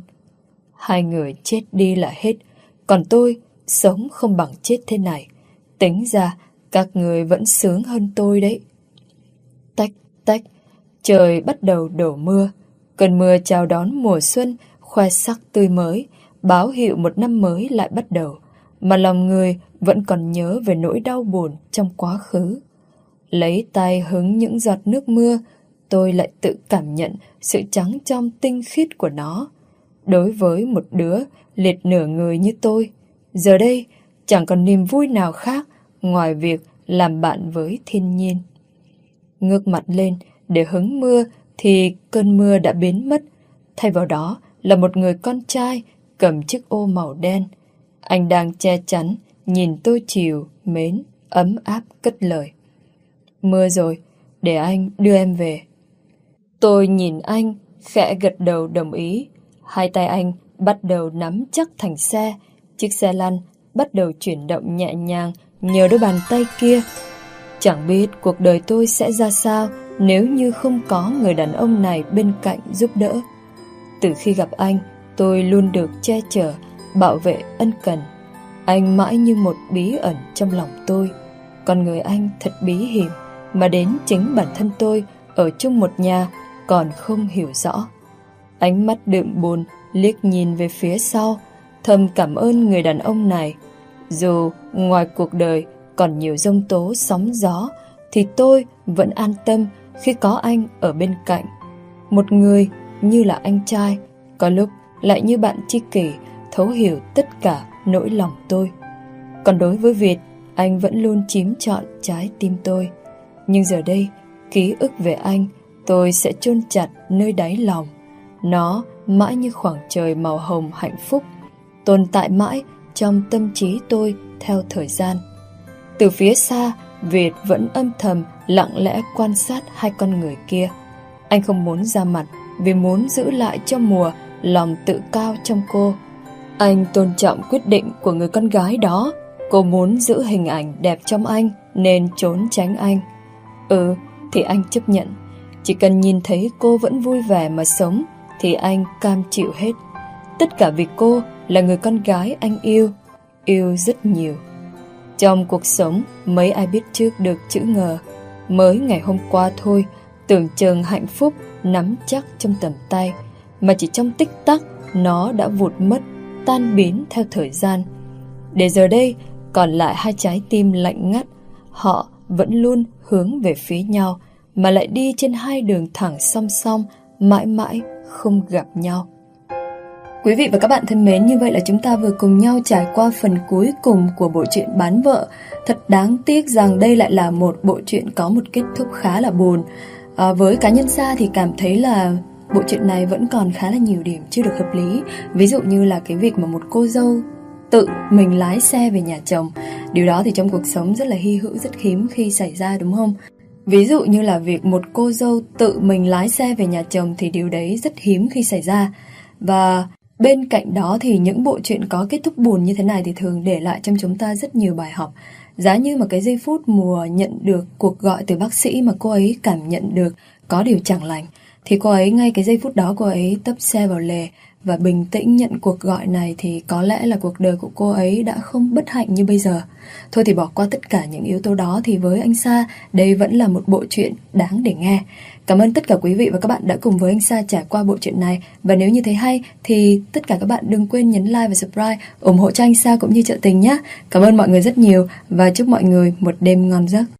Hai người chết đi là hết, còn tôi sống không bằng chết thế này. Tính ra các người vẫn sướng hơn tôi đấy. Tách tách, trời bắt đầu đổ mưa. Cơn mưa chào đón mùa xuân, khoe sắc tươi mới, báo hiệu một năm mới lại bắt đầu. Mà lòng người vẫn còn nhớ về nỗi đau buồn trong quá khứ. Lấy tay hứng những giọt nước mưa, tôi lại tự cảm nhận sự trắng trong tinh khiết của nó. Đối với một đứa liệt nửa người như tôi, giờ đây chẳng còn niềm vui nào khác ngoài việc làm bạn với thiên nhiên. Ngước mặt lên để hứng mưa thì cơn mưa đã biến mất. Thay vào đó là một người con trai cầm chiếc ô màu đen. Anh đang che chắn, nhìn tôi chiều, mến, ấm áp cất lời: Mưa rồi, để anh đưa em về. Tôi nhìn anh, khẽ gật đầu đồng ý. Hai tay anh bắt đầu nắm chắc thành xe. Chiếc xe lăn bắt đầu chuyển động nhẹ nhàng nhờ đôi bàn tay kia. Chẳng biết cuộc đời tôi sẽ ra sao nếu như không có người đàn ông này bên cạnh giúp đỡ. Từ khi gặp anh, tôi luôn được che chở, bảo vệ ân cần. Anh mãi như một bí ẩn trong lòng tôi. Con người anh thật bí hiểm mà đến chính bản thân tôi ở chung một nhà còn không hiểu rõ. Ánh mắt đượm buồn liếc nhìn về phía sau, thầm cảm ơn người đàn ông này. Dù ngoài cuộc đời còn nhiều giông tố sóng gió, thì tôi vẫn an tâm khi có anh ở bên cạnh. Một người như là anh trai, có lúc lại như bạn tri kỷ, thấu hiểu tất cả nỗi lòng tôi. Còn đối với Việt, anh vẫn luôn chiếm trọn trái tim tôi. Nhưng giờ đây, ký ức về anh tôi sẽ chôn chặt nơi đáy lòng. Nó mãi như khoảng trời màu hồng hạnh phúc, tồn tại mãi trong tâm trí tôi theo thời gian. Từ phía xa, Việt vẫn âm thầm lặng lẽ quan sát hai con người kia. Anh không muốn ra mặt vì muốn giữ lại cho mùa lòng tự cao trong cô. Anh tôn trọng quyết định của người con gái đó. Cô muốn giữ hình ảnh đẹp trong anh nên trốn tránh anh. Ừ, thì anh chấp nhận. Chỉ cần nhìn thấy cô vẫn vui vẻ mà sống thì anh cam chịu hết. Tất cả vì cô là người con gái anh yêu, yêu rất nhiều. Trong cuộc sống, mấy ai biết trước được chữ ngờ. Mới ngày hôm qua thôi, tưởng chừng hạnh phúc nắm chắc trong tầm tay, mà chỉ trong tích tắc nó đã vụt mất, tan biến theo thời gian. Để giờ đây còn lại hai trái tim lạnh ngắt. Họ vẫn luôn hướng về phía nhau, mà lại đi trên hai đường thẳng song song, mãi mãi không gặp nhau. Quý vị và các bạn thân mến, như vậy là chúng ta vừa cùng nhau trải qua phần cuối cùng của bộ truyện Bán Vợ. Thật đáng tiếc rằng đây lại là một bộ truyện có một kết thúc khá là buồn. À, với cá nhân Sa thì cảm thấy là bộ truyện này vẫn còn khá là nhiều điểm chưa được hợp lý. Ví dụ như là cái việc mà một cô dâu tự mình lái xe về nhà chồng. Điều đó thì trong cuộc sống rất là hy hữu, rất hiếm khi xảy ra, đúng không? Ví dụ như là việc một cô dâu tự mình lái xe về nhà chồng thì điều đấy rất hiếm khi xảy ra. Và bên cạnh đó thì những bộ truyện có kết thúc buồn như thế này thì thường để lại trong chúng ta rất nhiều bài học. Giá như mà cái giây phút mùa nhận được cuộc gọi từ bác sĩ mà cô ấy cảm nhận được có điều chẳng lành, thì cô ấy ngay cái giây phút đó cô ấy tấp xe vào lề và bình tĩnh nhận cuộc gọi này, thì có lẽ là cuộc đời của cô ấy đã không bất hạnh như bây giờ. Thôi thì bỏ qua tất cả những yếu tố đó, thì với anh Sa, đây vẫn là một bộ truyện đáng để nghe. Cảm ơn tất cả quý vị và các bạn đã cùng với anh Sa trải qua bộ truyện này. Và nếu như thấy hay thì tất cả các bạn đừng quên nhấn like và subscribe, ủng hộ cho anh Sa cũng như Trợ Tình nhé. Cảm ơn mọi người rất nhiều và chúc mọi người một đêm ngon giấc.